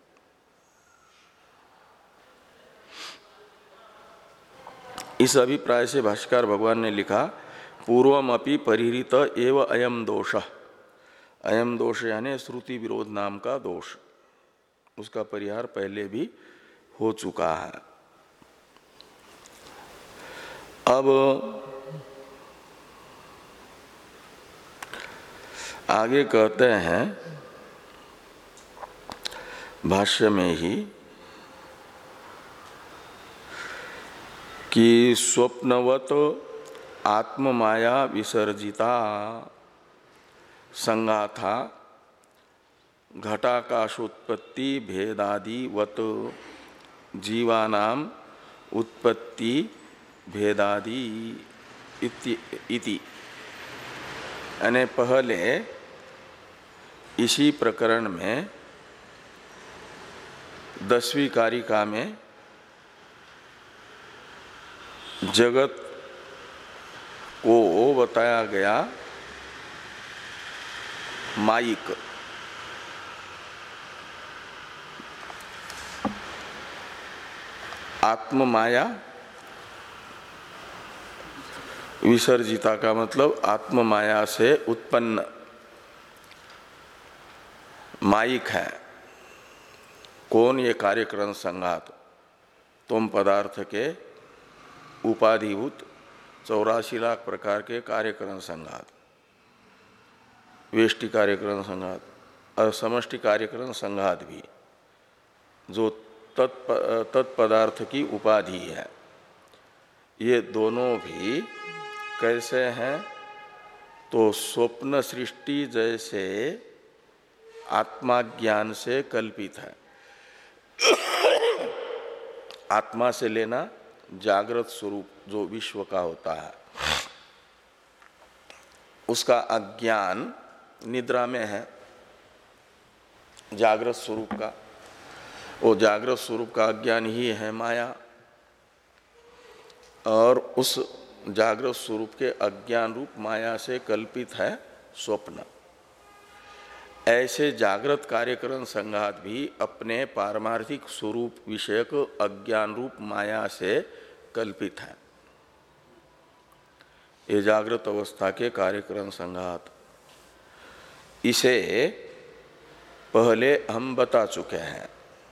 इस अभिप्राय से भाष्यकार भगवान ने लिखा पूर्वमपि परिहृत एव अयम दोष। अयम दोष यानी श्रुति विरोध नाम का दोष, उसका परिहार पहले भी हो चुका है। अब आगे कहते हैं भाष्य में ही कि स्वप्नवत आत्ममाया विसर्जिता संगाथा घटाकाशोत्पत्ति भेदादिवत जीवानाम उत्पत्ति भेदादि इति, इति। यानी पहले इसी प्रकरण में दसवीं कारिका में जगत को बताया गया माइक, आत्म माया विसर्जिता का मतलब आत्म माया से उत्पन्न माइक है। कौन? ये कार्यकरण संघात, तुम पदार्थ के उपाधिभूत चौरासी लाख प्रकार के कार्यकरण संघात, वेष्टि कार्यकरण संघात और समष्टि कार्यकरण संघात भी, जो तत्पदार्थ की उपाधि है, ये दोनों भी कैसे हैं? तो स्वप्न सृष्टि जैसे आत्मा ज्ञान से कल्पित है। आत्मा से लेना जागृत स्वरूप जो विश्व का होता है, उसका अज्ञान निद्रा में है जागृत स्वरूप का। वो जागृत स्वरूप का अज्ञान ही है माया, और उस जागृत स्वरूप के अज्ञान रूप माया से कल्पित है स्वप्न। ऐसे जागृत कार्यकरण संघात भी अपने पारमार्थिक स्वरूप विषयक अज्ञान रूप माया से कल्पित है। ये जागृत अवस्था के कार्यक्रम संघात, इसे पहले हम बता चुके हैं।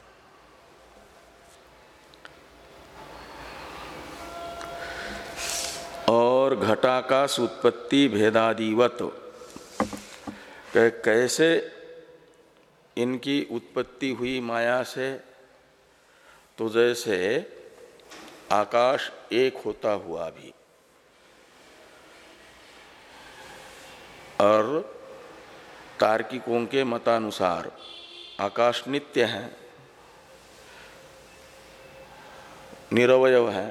और घटाकाश उत्पत्ति भेदादिवत, कैसे इनकी उत्पत्ति हुई माया से, तो जैसे आकाश एक होता हुआ भी और तार्किकों के मतानुसार आकाश नित्य है, निरवयव है,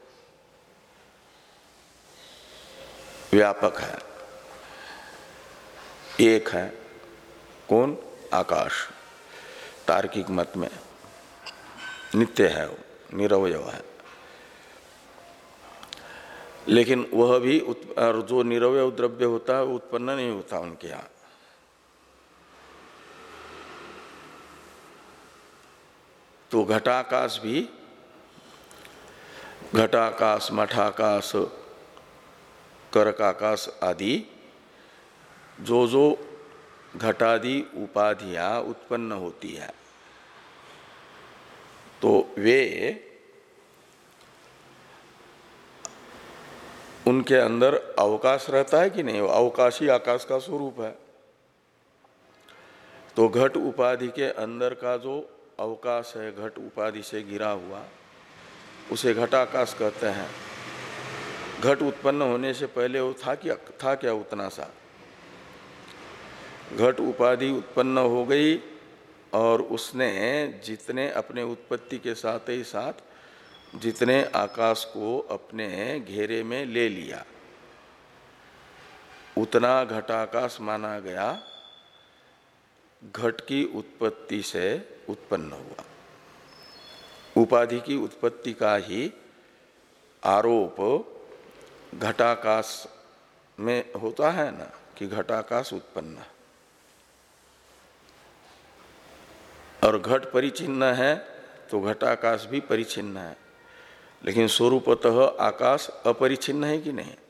व्यापक है, एक है। कौन? आकाश। तार्किक मत में नित्य है, वो निरवयव है। लेकिन वह भी और जो निरवयव द्रव्य होता है वो उत्पन्न नहीं होता उनके यहाँ। तो घटाकाश भी, घटाकाश, मठाकाश, करकाकाश आदि जो जो घटादि उपाधियां उत्पन्न होती है, तो वे उनके अंदर अवकाश रहता है कि नहीं? अवकाशी आकाश का स्वरूप है। तो घट उपाधि के अंदर का जो अवकाश है, घट उपाधि से घिरा हुआ, उसे घटाकाश कहते हैं। घट उत्पन्न होने से पहले वो था क्या था क्या उतना सा? घट उपाधि उत्पन्न हो गई और उसने जितने अपने उत्पत्ति के साथ ही साथ जितने आकाश को अपने घेरे में ले लिया, उतना घटाकाश माना गया, घट की उत्पत्ति से उत्पन्न हुआ। उपाधि की उत्पत्ति का ही आरोप घटाकाश में होता है ना, कि घटाकाश उत्पन्न, और घट परिचिन्न है तो घटाकाश भी परिचिन्न है। लेकिन स्वरूपतः आकाश अपरिचिन्न है कि नहीं?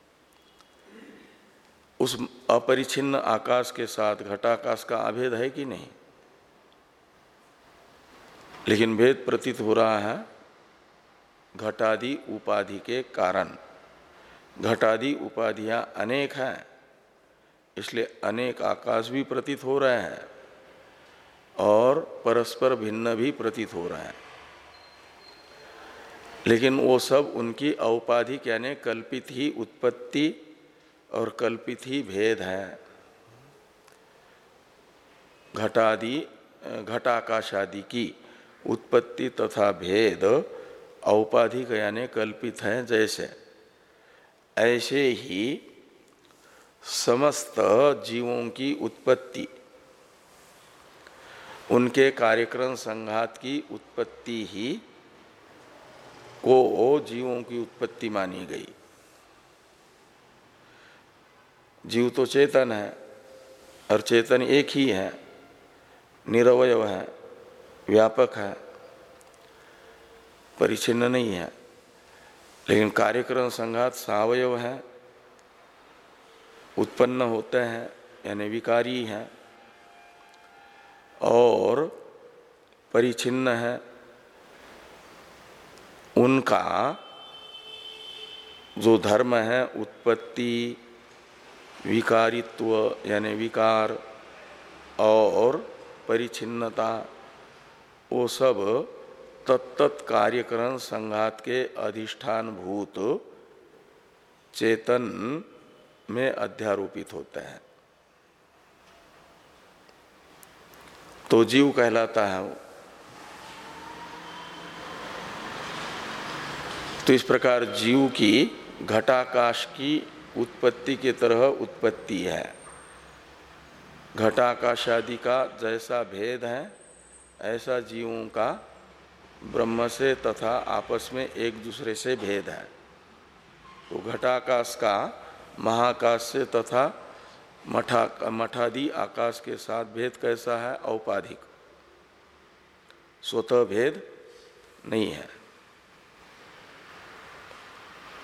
उस अपरिचिन्न आकाश के साथ घटाकाश का अभेद है कि नहीं? लेकिन भेद प्रतीत हो रहा है घटादि उपाधि के कारण। घटादि उपाधियां अनेक हैं, इसलिए अनेक आकाश भी प्रतीत हो रहे हैं और परस्पर भिन्न भी प्रतीत हो रहे हैं। लेकिन वो सब उनकी औपाधिक यानी कल्पित ही उत्पत्ति और कल्पित ही भेद है। घटादि घटाकाशादि की उत्पत्ति तथा भेद औपाधिक यानी कल्पित है। जैसे ऐसे ही समस्त जीवों की उत्पत्ति, उनके कार्यक्रम संघात की उत्पत्ति ही को जीवों की उत्पत्ति मानी गई। जीव तो चेतन है और चेतन एक ही है, निरवयव है, व्यापक है, परिचिन्न नहीं है। लेकिन कार्यक्रम संघात सावयव है, उत्पन्न होते हैं यानी विकारी हैं, और परिचिन्न है। उनका जो धर्म है उत्पत्ति, विकारित्व यानी विकार और परिचिन्नता, वो सब तत्त कार्यकरण संघात के अधिष्ठान भूत चेतन में अध्यारोपित होते हैं। तो जीव कहलाता है वो। तो इस प्रकार जीव की घटाकाश की उत्पत्ति के तरह उत्पत्ति है। घटाकाशादि का जैसा भेद है, ऐसा जीवों का ब्रह्म से तथा आपस में एक दूसरे से भेद है। तो घटाकाश का महाकाश से तथा मठा मठादि आकाश के साथ भेद कैसा है? औपाधिक, स्वतः भेद नहीं है।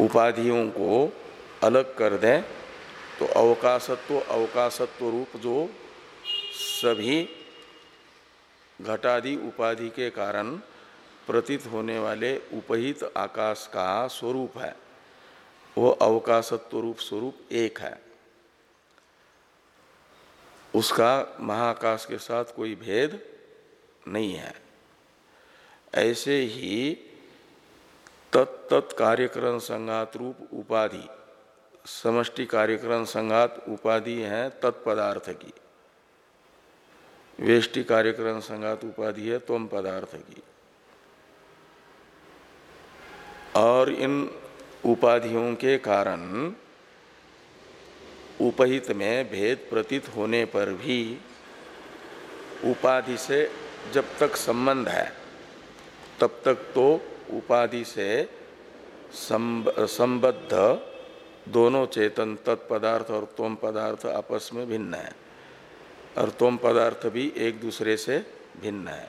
उपाधियों को अलग कर दें तो अवकाशत्व अवकाशत्व रूप जो सभी घटादि उपाधि के कारण प्रतीत होने वाले उपहित आकाश का स्वरूप है, वो अवकाशत्व रूप स्वरूप एक है। उसका महाकाश के साथ कोई भेद नहीं है। ऐसे ही तत्त कार्यकरण संघात रूप उपाधि समष्टि कार्यकरण संघात उपाधि है तत्पदार्थ की, वेष्टि कार्यकरण संघात उपाधि है त्वम पदार्थ की। और इन उपाधियों के कारण उपहित में भेद प्रतीत होने पर भी उपाधि से जब तक संबंध है तब तक तो उपाधि से संबद्ध दोनों चेतन तत्पदार्थ और त्वम पदार्थ आपस में भिन्न है, और त्वम पदार्थ भी एक दूसरे से भिन्न है।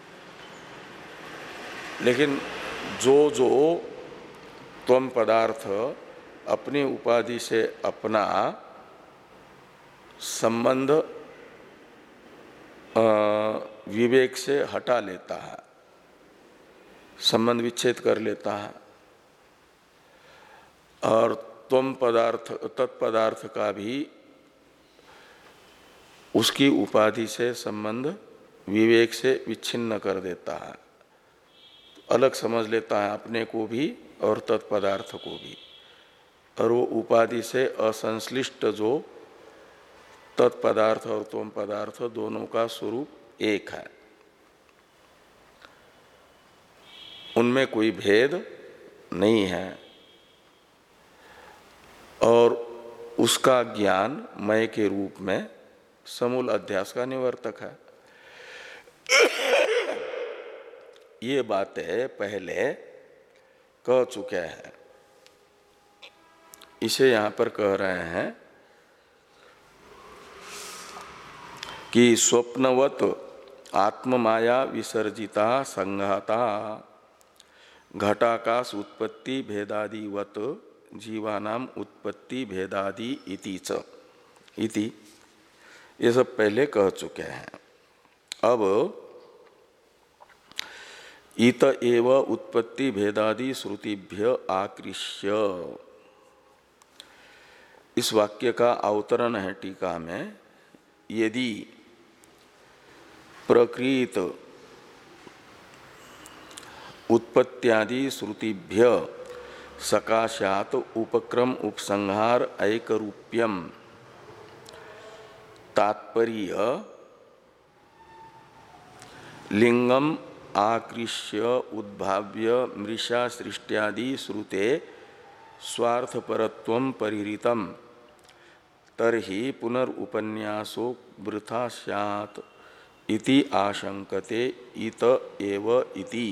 लेकिन जो जो त्वम पदार्थ अपनी उपाधि से अपना संबंध विवेक से हटा लेता है, संबंध विच्छेद कर लेता है, और त्वम पदार्थ तत्पदार्थ का भी उसकी उपाधि से संबंध विवेक से विच्छिन्न कर देता है, अलग समझ लेता है अपने को भी और तत्पदार्थ को भी, और वो उपाधि से असंश्लिष्ट जो तत्पदार्थ और त्वम पदार्थ दोनों का स्वरूप एक है, उनमें कोई भेद नहीं है, और उसका ज्ञान मय के रूप में समूल अध्यास का निवर्तक है। ये बातें पहले कह चुके हैं, इसे यहां पर कह रहे हैं कि स्वप्नवत आत्ममाया विसर्जिता संघाता घटाकाश उत्पत्ति भेदादिवत जीवानाम उत्पत्ति भेदादि इति च इति, ये सब पहले कह चुके हैं। अब इत एव उत्पत्ति भेदादि श्रुतिभ्य आकृष्य, इस वाक्य का अवतरण है टीका में। यदि प्रकृत उत्पत्त्यादि श्रुतिभ्य सकाशात उपक्रम उपसंहार ऐकरूप्यम तात्पर्य लिंगम आकृष्य उद्भाव्य मृषा सृष्ट्यादि श्रुते स्वार्थपरत्वं परिहृतम् तर्हि पुनरुपन्यासो वृथा स्यात् इति आशंकते इत एव इति।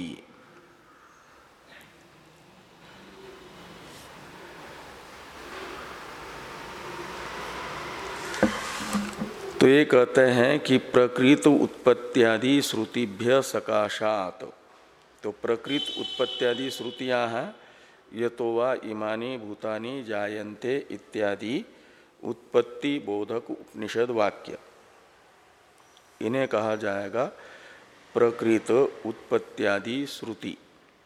तो ये कहते हैं कि प्रकृत उत्पत्त्यादि श्रुतिभ्य सकाशात, तो प्रकृत उत्पत्त्यादि श्रुतियां हैं यतो वा इमानि भूतानि जायन्ते इत्यादि उत्पत्ति बोधक उपनिषद वाक्य, इन्हें कहा जाएगा प्रकृत उत्पत्त्यादि श्रुति।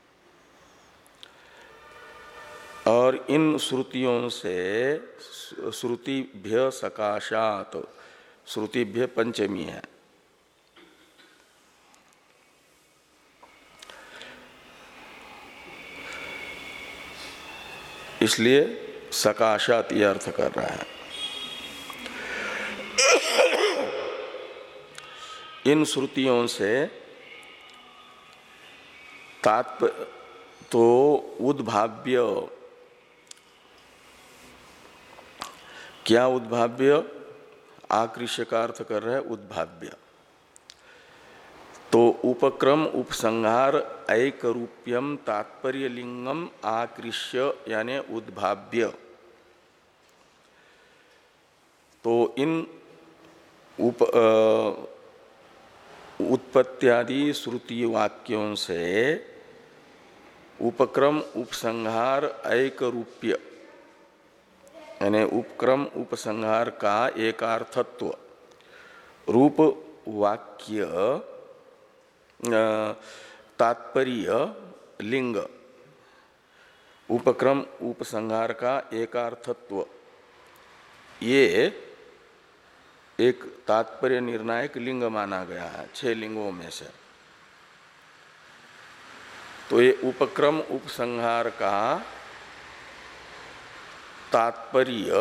और इन श्रुतियों से श्रुतिभ्य सकाशात, श्रुतिभ्य पंचमी है, इसलिए सकाशात यह अर्थ कर रहा है। इन श्रुतियों से तात्पर्य तो उद्भाव्य, क्या उद्भाव्य, आकृष्य का अर्थ कर रहे हैं उद्भाव्य, तो उपक्रम उपसंहार ऐकरूप्यम तात्पर्य लिंगम आकृष्य यानी उद्भाव्य, तो इन उप उत्पत्त्यादि श्रुति वाक्यों से उपक्रम उपसंहार ऐक रूप्य यानी उपक्रम उपसंहार का एकार्थत्व रूप वाक्य तात्पर्य लिंग उपक्रम उपसंहार का एकार्थत्व ये एक तात्पर्य निर्णायक लिंग माना गया है छह लिंगों में से। तो ये उपक्रम उपसंहार का तात्पर्य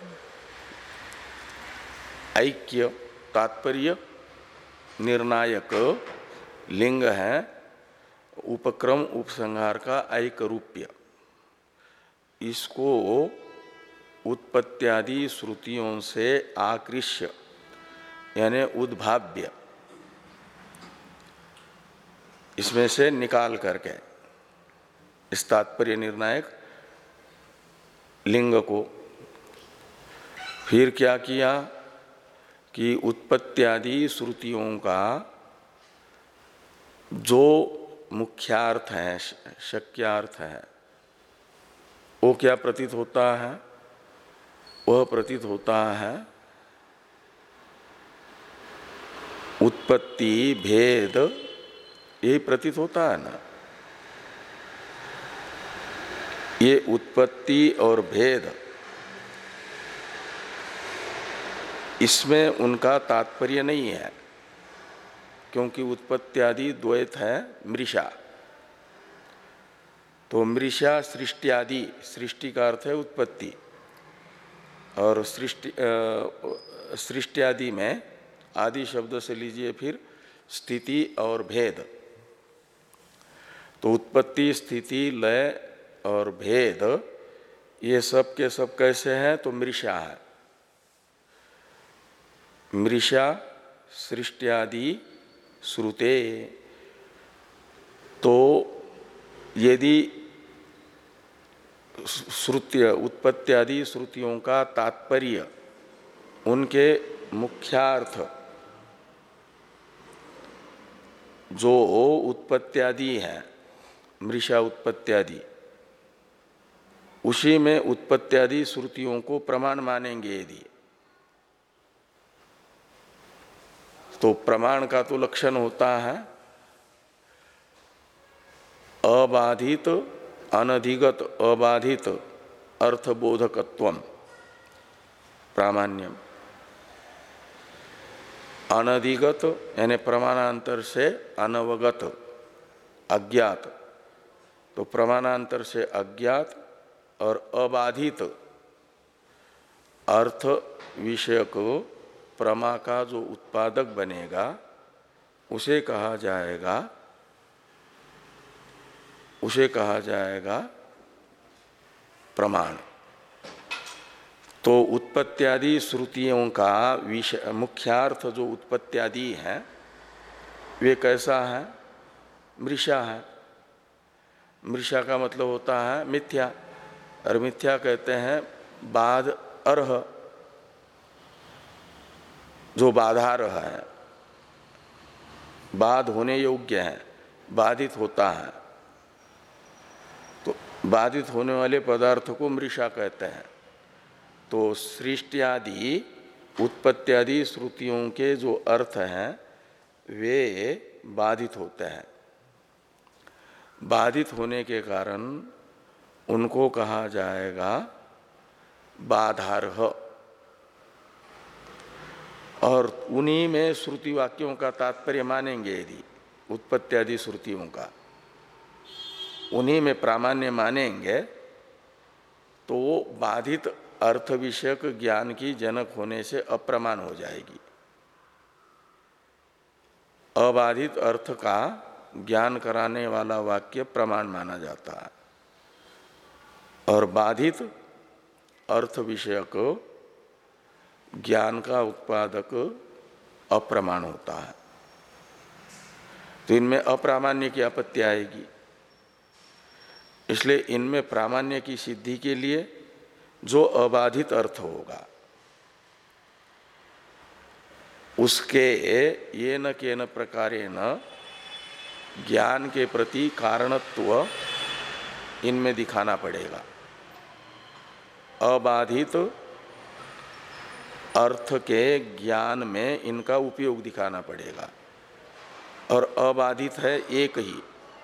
ऐक्य तात्पर्य निर्णायक लिंग है उपक्रम उपसंहार का ऐक रूप्य। इसको उत्पत्त्यादि श्रुतियों से आकृष्य यानी उद्भाव्य इसमें से निकाल करके इस तात्पर्य निर्णायक लिंग को फिर क्या किया कि उत्पत्त्यादि श्रुतियों का जो मुख्यार्थ है शक्यार्थ है वो क्या प्रतीत होता है? वह प्रतीत होता है उत्पत्ति भेद, यही प्रतीत होता है ना। ये उत्पत्ति और भेद इसमें उनका तात्पर्य नहीं है क्योंकि उत्पत्त्यादि द्वैत है मृषा। तो मृषा सृष्टियादि, सृष्टि का अर्थ है उत्पत्ति, और सृष्टि सृष्टियादि में आदि शब्द से लीजिए फिर स्थिति और भेद। तो उत्पत्ति स्थिति लय और भेद ये सब के सब कैसे हैं? तो मृषा है। मृषा सृष्टियादि श्रुते। तो यदि श्रुत्य उत्पत्त्यादि श्रुतियों का तात्पर्य उनके मुख्यार्थ जो उत्पत्त्यादि है मृषा उत्पत्त्यादि, उसी में उत्पत्त्यादि श्रुतियों को प्रमाण मानेंगे यदि, तो प्रमाण का तो लक्षण होता है अबाधित अनधिगत अबाधित अर्थबोधकत्वम प्रामाण्यम। अनधिगत यानी प्रमाणांतर से अनवगत अज्ञात, तो प्रमाणांतर से अज्ञात और अबाधित अर्थ विषय को प्रमा का जो उत्पादक बनेगा उसे कहा जाएगा उसे कहा जाएगा प्रमाण। तो उत्पत्त्यादि श्रुतियों का विषय मुख्यार्थ जो उत्पत्त्यादि है वे कैसा है? मृषा है। मृषा का मतलब होता है मिथ्या, और मिथ्या कहते हैं बाध अर्ह, जो बाधारह है, बाध होने योग्य है, बाधित होता है। तो बाधित होने वाले पदार्थ को मृषा कहते हैं। तो सृष्टियादि उत्पत्त्यादि श्रुतियों के जो अर्थ हैं वे बाधित होते हैं। बाधित होने के कारण उनको कहा जाएगा बाधारह, और उन्हीं में श्रुति वाक्यों का तात्पर्य मानेंगे यदि उत्पत्त्यादि श्रुतियों का, उन्हीं में प्रामाण्य मानेंगे तो वो बाधित अर्थ विषयक ज्ञान की जनक होने से अप्रमाण हो जाएगी। अबाधित अर्थ का ज्ञान कराने वाला वाक्य प्रमाण माना जाता है, और बाधित अर्थ विषयक ज्ञान का उत्पादक अप्रमाण होता है। तो इनमें अप्रामाण्य की आपत्ति आएगी। इसलिए इनमें प्रामाण्य की सिद्धि के लिए जो अबाधित अर्थ होगा उसके ये न के न प्रकारेण ज्ञान के प्रति कारणत्व इनमें दिखाना पड़ेगा। अबाधित अर्थ के ज्ञान में इनका उपयोग दिखाना पड़ेगा। और अबाधित है एक ही,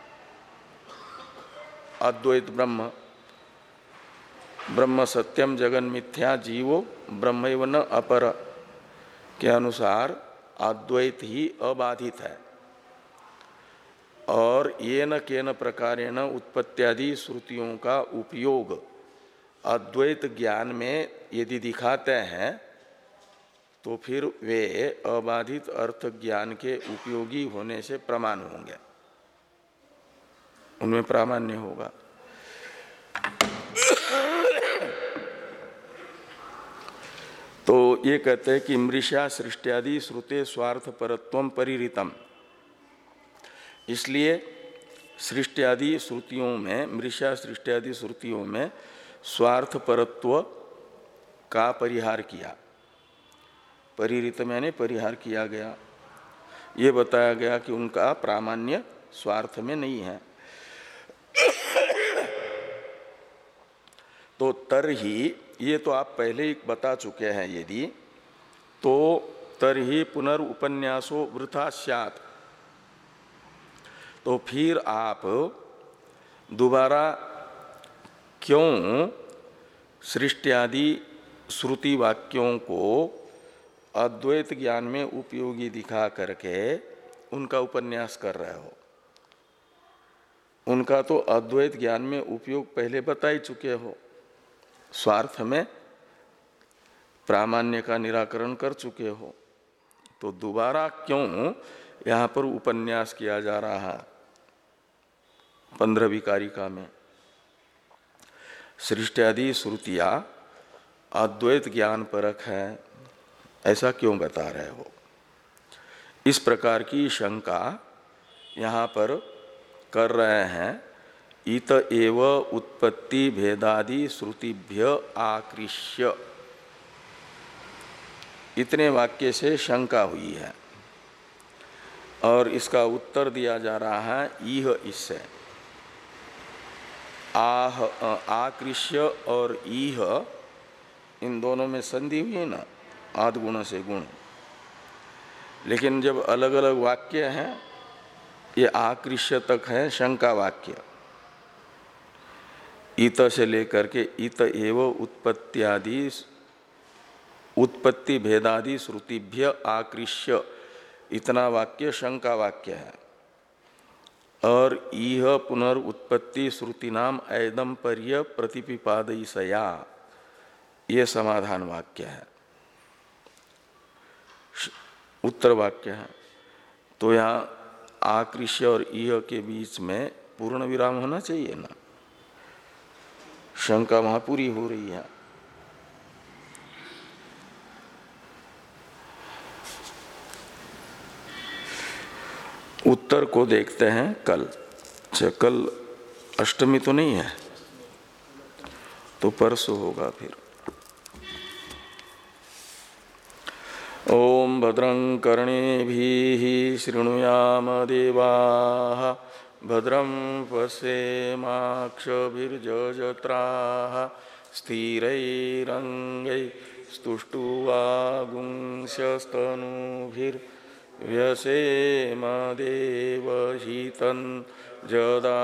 अद्वैत ब्रह्म। ब्रह्म सत्यम जगन मिथ्या जीवो ब्रह्मैव न अपर के अनुसार अद्वैत ही अबाधित है। और येन केन प्रकारेण उत्पत्त्यादि श्रुतियों का उपयोग अद्वैत ज्ञान में यदि दिखाते हैं तो फिर वे अबाधित अर्थ ज्ञान के उपयोगी होने से प्रमाण होंगे, उनमें प्रामाण्य होगा। तो ये कहते हैं कि मृषा सृष्टियादि श्रुते स्वार्थ परत्वम परिरितम, इसलिए सृष्टियादि श्रुतियों में, मृषा सृष्टियादि श्रुतियों में स्वार्थ परत्व का परिहार किया। परिरित मैंने परिहार किया गया, ये बताया गया कि उनका प्रामाण्य स्वार्थ में नहीं है। तो तरही, ये तो आप पहले ही बता चुके हैं, यदि तो तरही पुनर्उपन्यासो वृथा स्यात्, तो फिर आप दोबारा क्यों सृष्टियादि श्रुति वाक्यों को अद्वैत ज्ञान में उपयोगी दिखा करके उनका उपन्यास कर रहे हो? उनका तो अद्वैत ज्ञान में उपयोग पहले बता ही चुके हो, स्वार्थ में प्रामाण्य का निराकरण कर चुके हो, तो दोबारा क्यों यहाँ पर उपन्यास किया जा रहा है? पंद्रहवीं कारिका में सृष्टियादि श्रुतियां अद्वैत ज्ञान परक है, ऐसा क्यों बता रहे हो? इस प्रकार की शंका यहाँ पर कर रहे हैं। इत एव उत्पत्ति भेदादि श्रुतिभ्य आकृष्य, इतने वाक्य से शंका हुई है और इसका उत्तर दिया जा रहा है इह, इससे। आह आकृष्य और इह, इन दोनों में संधि हुई है ना, आद गुण से गुण। लेकिन जब अलग अलग वाक्य हैं, ये आकृष्य तक है शंका वाक्य, इत से लेकर के इत एव उत्पत्त्यादि उत्पत्ति भेदादि श्रुतिभ्य आकृष्य, इतना वाक्य शंका वाक्य है। और इह पुनर्उत्पत्ति श्रुति नाम ऐदम्पर्य प्रतिपिपादयिसया, ये समाधान वाक्य है, उत्तर वाक्य है। तो यहाँ आकृष्य और इह के बीच में पूर्ण विराम होना चाहिए ना, शंका वहां पूरी हो रही है। उत्तर को देखते हैं कल। अच्छा, कल अष्टमी तो नहीं है, तो परसों होगा फिर। ओम भद्रं कर्णेभिः शृणुयाम देवाः, भद्रं पश्येमाक्षभिर्यजत्राः, स्थिरैरङ्गैस्तुष्टुवागुंस्यस्तनूभिर्व्यसेम देवहितं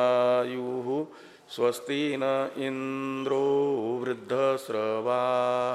जदायुः। स्वस्ति न इंद्रो वृद्धश्रवा